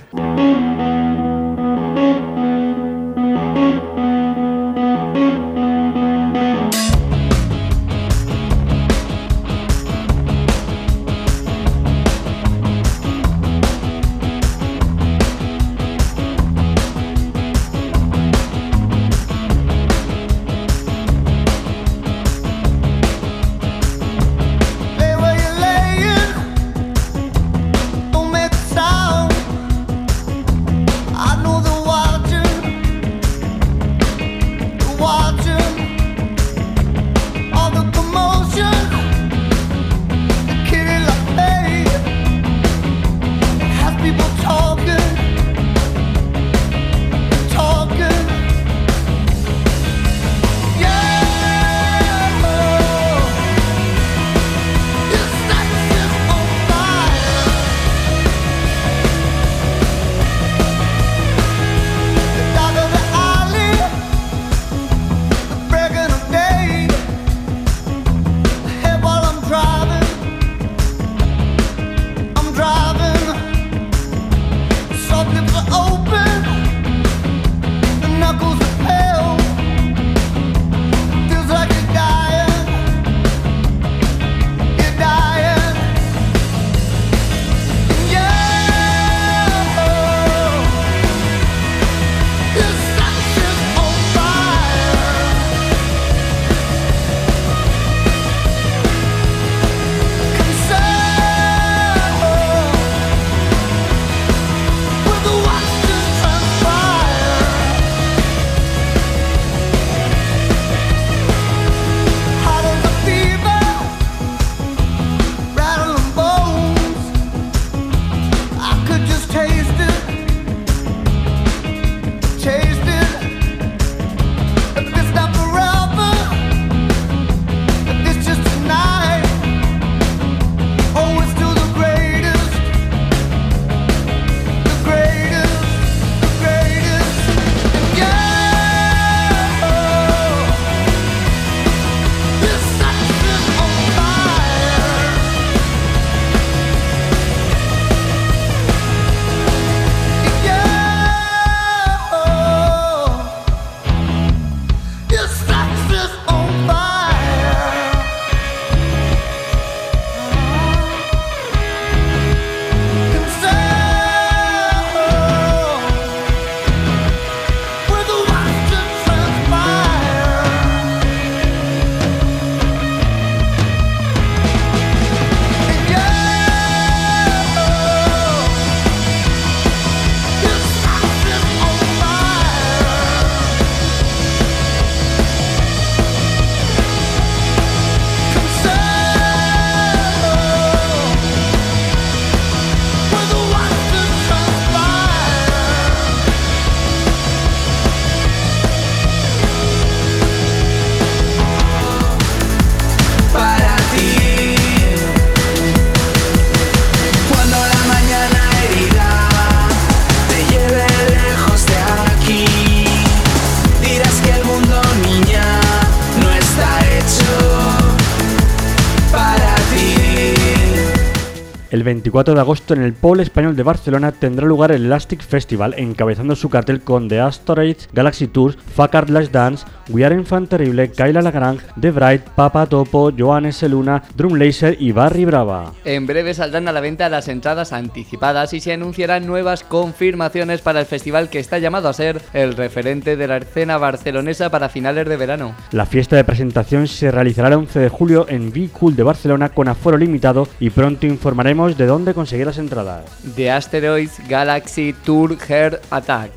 El 24 de agosto en el Pol Español de Barcelona tendrá lugar el Elastic Festival, encabezando su cartel con The Asteroids, Galaxy Tours, Fuck Last Dance, We Are Infant Terrible, Kyla Lagrange, The Bright, Papa Topo, Johannes Eluna, Drum Laser y Barry Brava. En breve saldrán a la venta las entradas anticipadas y se anunciarán nuevas confirmaciones para el festival, que está llamado a ser el referente de la escena barcelonesa para finales de verano. La fiesta de presentación se realizará el 11 de julio en Be Cool de Barcelona con aforo limitado y pronto informaremos de dónde conseguir las entradas. The Asteroids Galaxy Tour Heart Attack.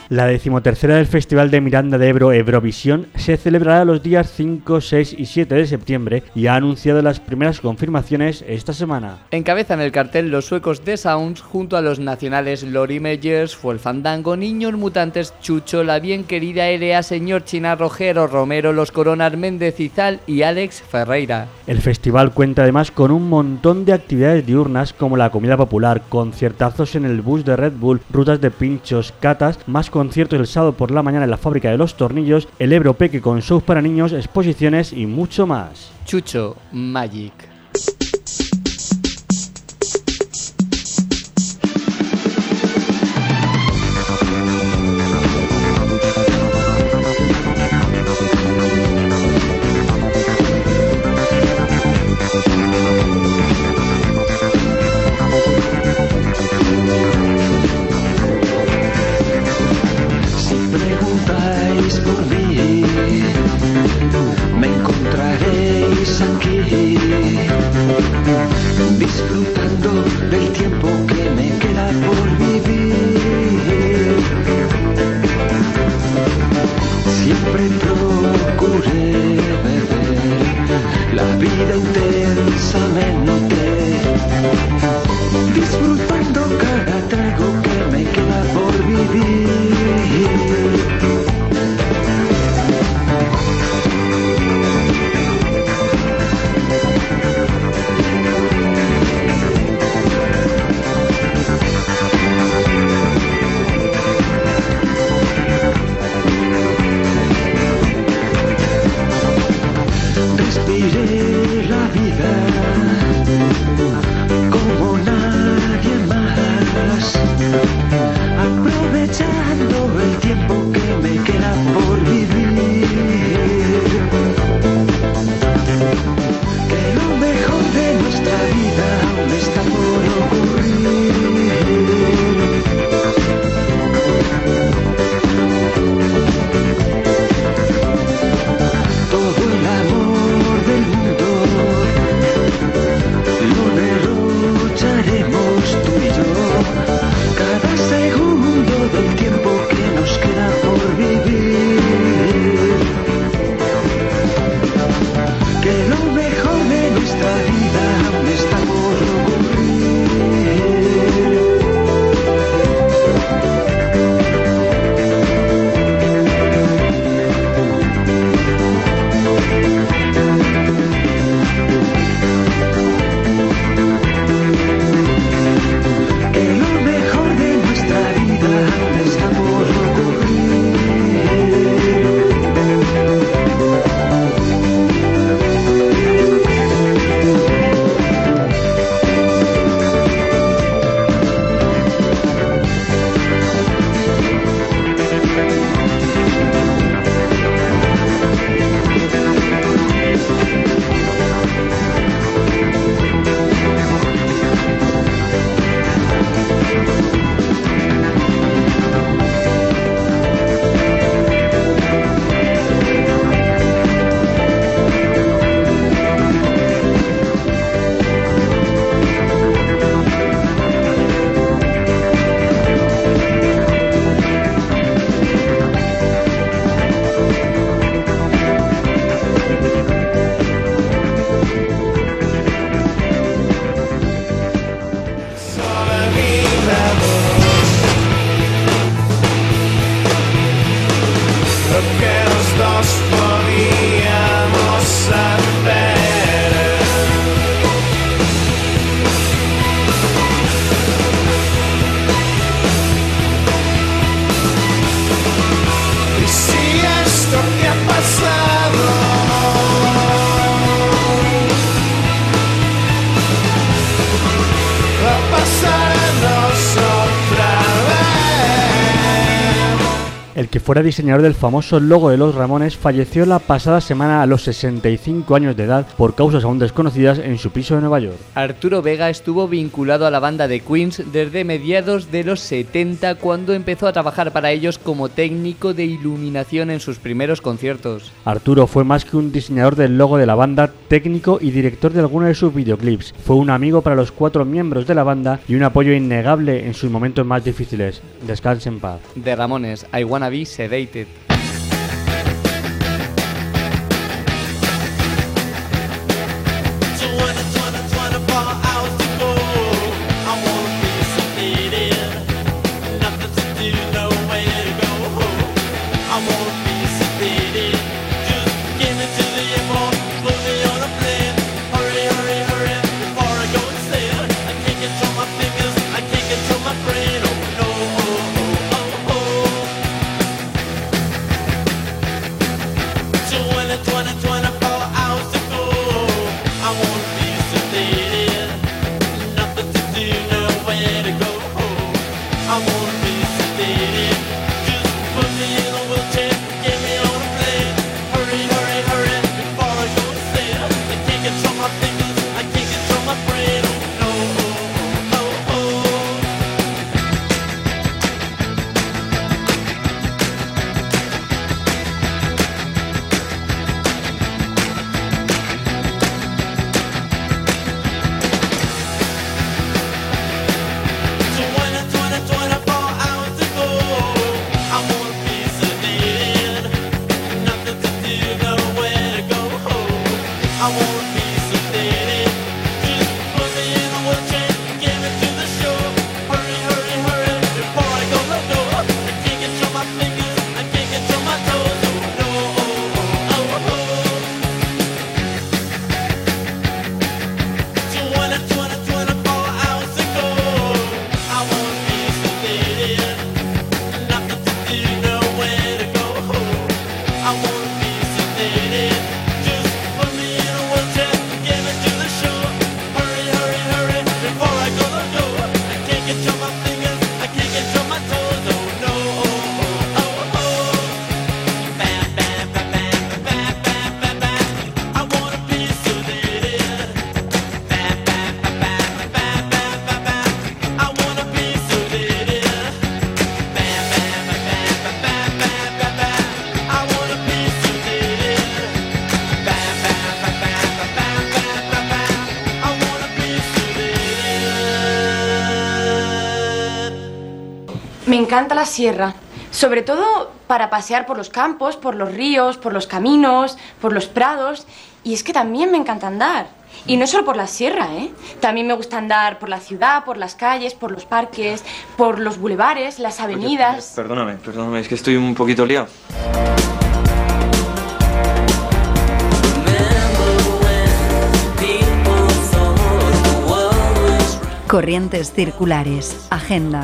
La 13ª del Festival de Miranda de Ebro, Ebrovisión, se celebrará los días 5, 6 y 7 de septiembre y ha anunciado las primeras confirmaciones esta semana. Encabezan el cartel los suecos The Sounds junto a los nacionales Lori Meyers, Fue el Fandango, Niños Mutantes, Chucho, La Bien Querida Erea, Señor China, Rogero Romero, Los Coronas, Méndez Izal y Alex Ferreira. El festival cuenta además con un montón de actividades diurnas como la comida popular, conciertazos en el bus de Red Bull, rutas de pinchos, catas, más conciertos el sábado por la mañana en la Fábrica de los Tornillos, el Ebro Peque con shows para niños, exposiciones y mucho más. Chucho Magic. Por mí, me encontraréis aquí. el que fuera diseñador del famoso logo de los Ramones, falleció la pasada semana a los 65 años de edad por causas aún desconocidas en su piso de Nueva York. Arturo Vega estuvo vinculado a la banda de Queens desde mediados de los 70, cuando empezó a trabajar para ellos como técnico de iluminación en sus primeros conciertos. Arturo fue más que un diseñador del logo de la banda, técnico y director de algunos de sus videoclips. Fue un amigo para los 4 miembros de la banda y un apoyo innegable en sus momentos más difíciles. Descanse en paz. De Ramones, I Wanna Be Sedated. Me encanta la sierra, sobre todo para pasear por los campos, por los ríos, por los caminos, por los prados. Y es que también me encanta andar. Y no solo por la sierra, ¿eh? También me gusta andar por la ciudad, por las calles, por los parques, por los bulevares, las avenidas. Oye, perdóname, es que estoy un poquito liado. Corrientes circulares. Agenda.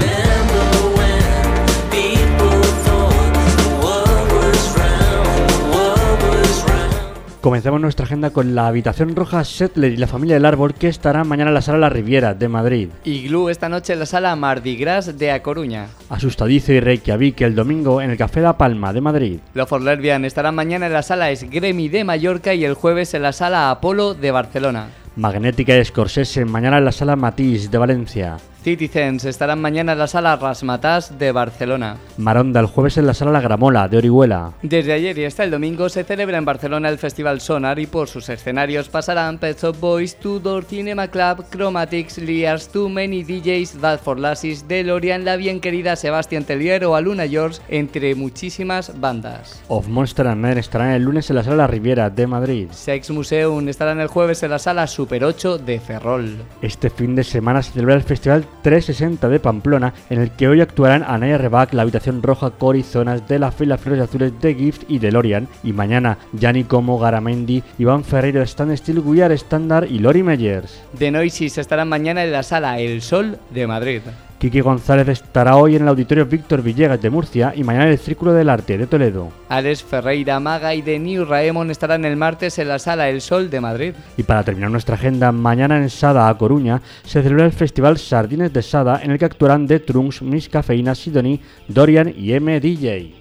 Comenzamos nuestra agenda con la Habitación Roja Settler y la Familia del Árbol, que estará mañana en la Sala La Riviera de Madrid. Iglú esta noche en la Sala Mardi Gras de A Coruña. Asustadizo y Reykjavik el domingo en el Café La Palma de Madrid. Los For Lesbian estarán mañana en la Sala Esgremi de Mallorca y el jueves en la Sala Apolo de Barcelona. Magnética y Scorsese mañana en la Sala Matisse de Valencia. Citizens estarán mañana en la Sala Razzmatazz de Barcelona. Maronda el jueves en la Sala La Gramola de Orihuela. Desde ayer y hasta el domingo se celebra en Barcelona el Festival Sonar y por sus escenarios pasarán Pet Shop Boys, Tudor Cinema Club, Chromatics, Liars, Too Many DJs, Bad for Lassies, DeLorean, la bien querida Sebastián Tellier o Aluna George, entre muchísimas bandas. Of Monster and Men estarán el lunes en la Sala La Riviera de Madrid. Sex Museum estarán el jueves en la Sala Super 8 de Ferrol. Este fin de semana se celebra el Festival 360 de Pamplona, en el que hoy actuarán Anaya Rebac, la Habitación Roja, Cori, Zonas de la Fila Flores Azules, The Gift y DeLorean, y mañana Gianni Como, Garamendi, Iván Ferreiro, Stand Still, We Are Standard y Lori Meyers. The Noises estarán mañana en la Sala El Sol de Madrid. Quique González estará hoy en el Auditorio Víctor Villegas de Murcia y mañana en el Círculo del Arte de Toledo. Alex Ferreira Maga y The New Raemon estarán el martes en la Sala El Sol de Madrid. Y para terminar nuestra agenda, mañana en Sada, A Coruña, se celebra el Festival Sardines de Sada, en el que actuarán The Trunks, Miss Cafeína, Sidonie, Dorian y MDJ.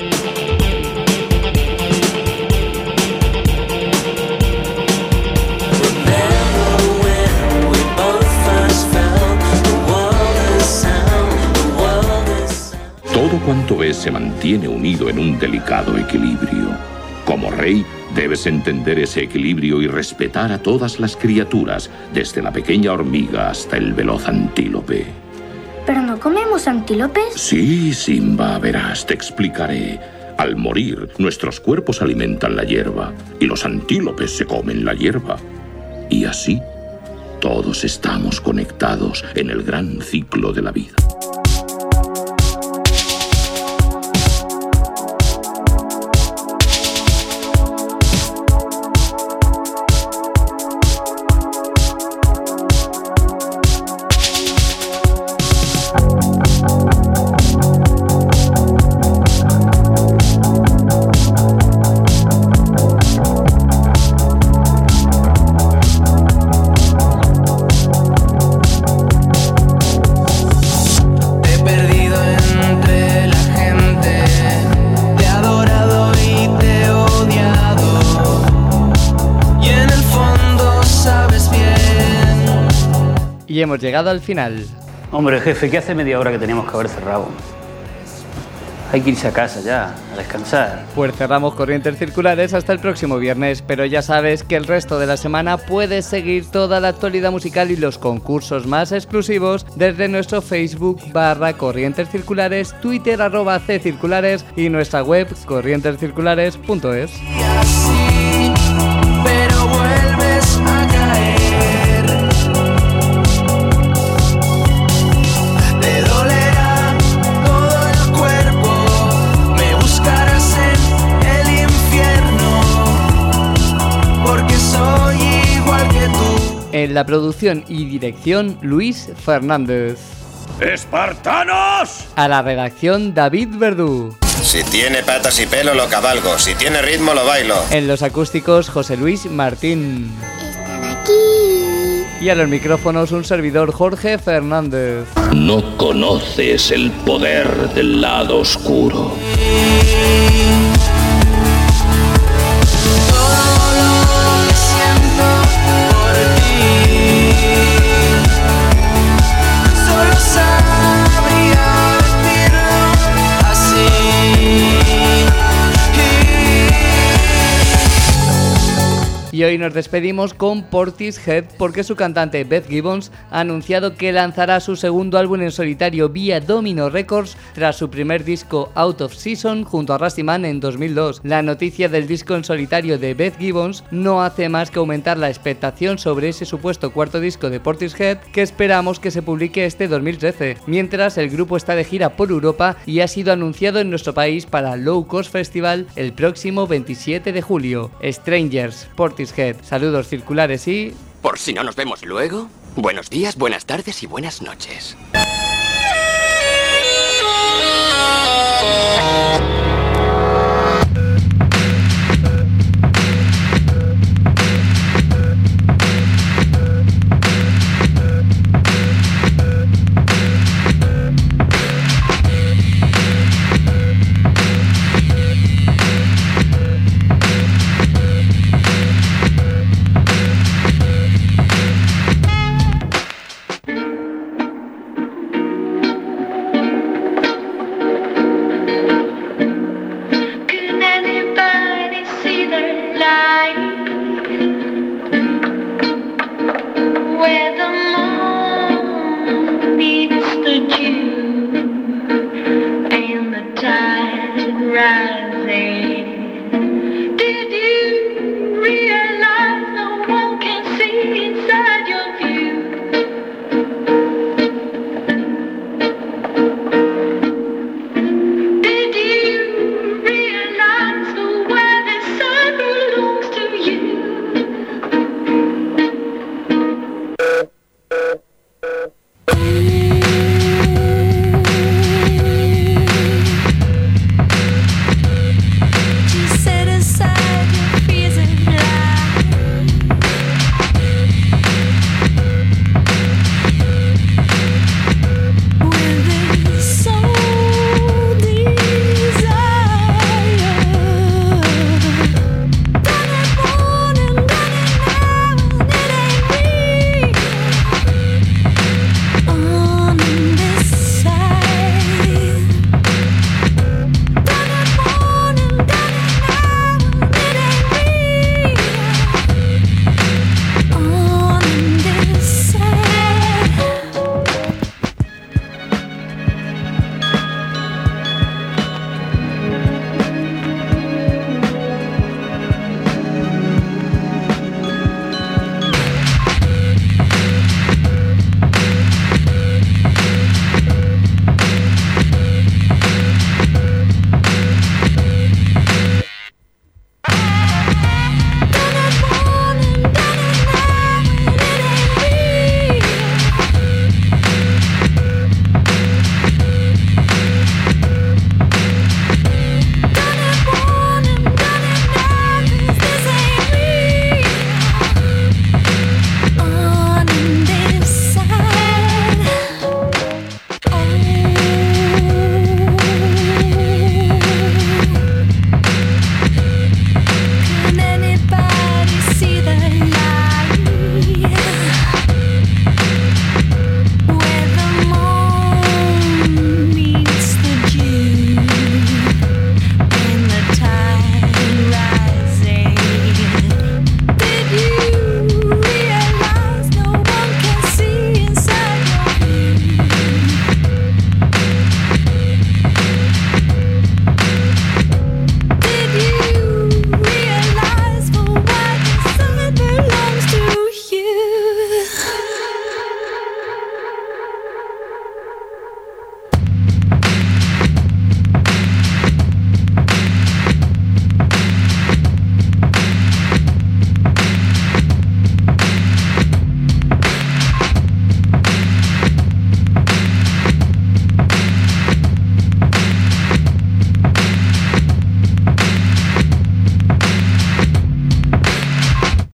Todo cuanto ves se mantiene unido en un delicado equilibrio. Como rey, debes entender ese equilibrio y respetar a todas las criaturas, desde la pequeña hormiga hasta el veloz antílope. ¿Pero no comemos antílopes? Sí, Simba, verás, te explicaré. Al morir, nuestros cuerpos alimentan la hierba y los antílopes se comen la hierba. Y así, todos estamos conectados en el gran ciclo de la vida. Y hemos llegado al final. Hombre, jefe, ¿qué hace media hora que teníamos que haber cerrado? Hay que irse a casa ya, a descansar. Pues cerramos Corrientes Circulares hasta el próximo viernes, pero ya sabes que el resto de la semana puedes seguir toda la actualidad musical y los concursos más exclusivos desde nuestro Facebook /Corrientes Circulares, Twitter @CCirculares y nuestra web corrientescirculares.es. Pero vuelves a caer. Te dolerá todo el cuerpo. Me buscarás en el infierno. Porque soy igual que tú. En la producción y dirección, Luis Fernández. ¡Espartanos! A la redacción, David Verdú. Si tiene patas y pelo lo cabalgo, si tiene ritmo lo bailo. En los acústicos, José Luis Martín. Y a los micrófonos, un servidor, Jorge Fernández. No conoces el poder del lado oscuro. Y hoy nos despedimos con Portishead porque su cantante Beth Gibbons ha anunciado que lanzará su segundo álbum en solitario vía Domino Records tras su primer disco Out of Season junto a Rusty Man en 2002. La noticia del disco en solitario de Beth Gibbons no hace más que aumentar la expectación sobre ese supuesto cuarto disco de Portishead que esperamos que se publique este 2013, mientras el grupo está de gira por Europa y ha sido anunciado en nuestro país para Low Cost Festival el próximo 27 de julio. Strangers, Portishead. Saludos circulares y... Por si no nos vemos luego, buenos días, buenas tardes y buenas noches.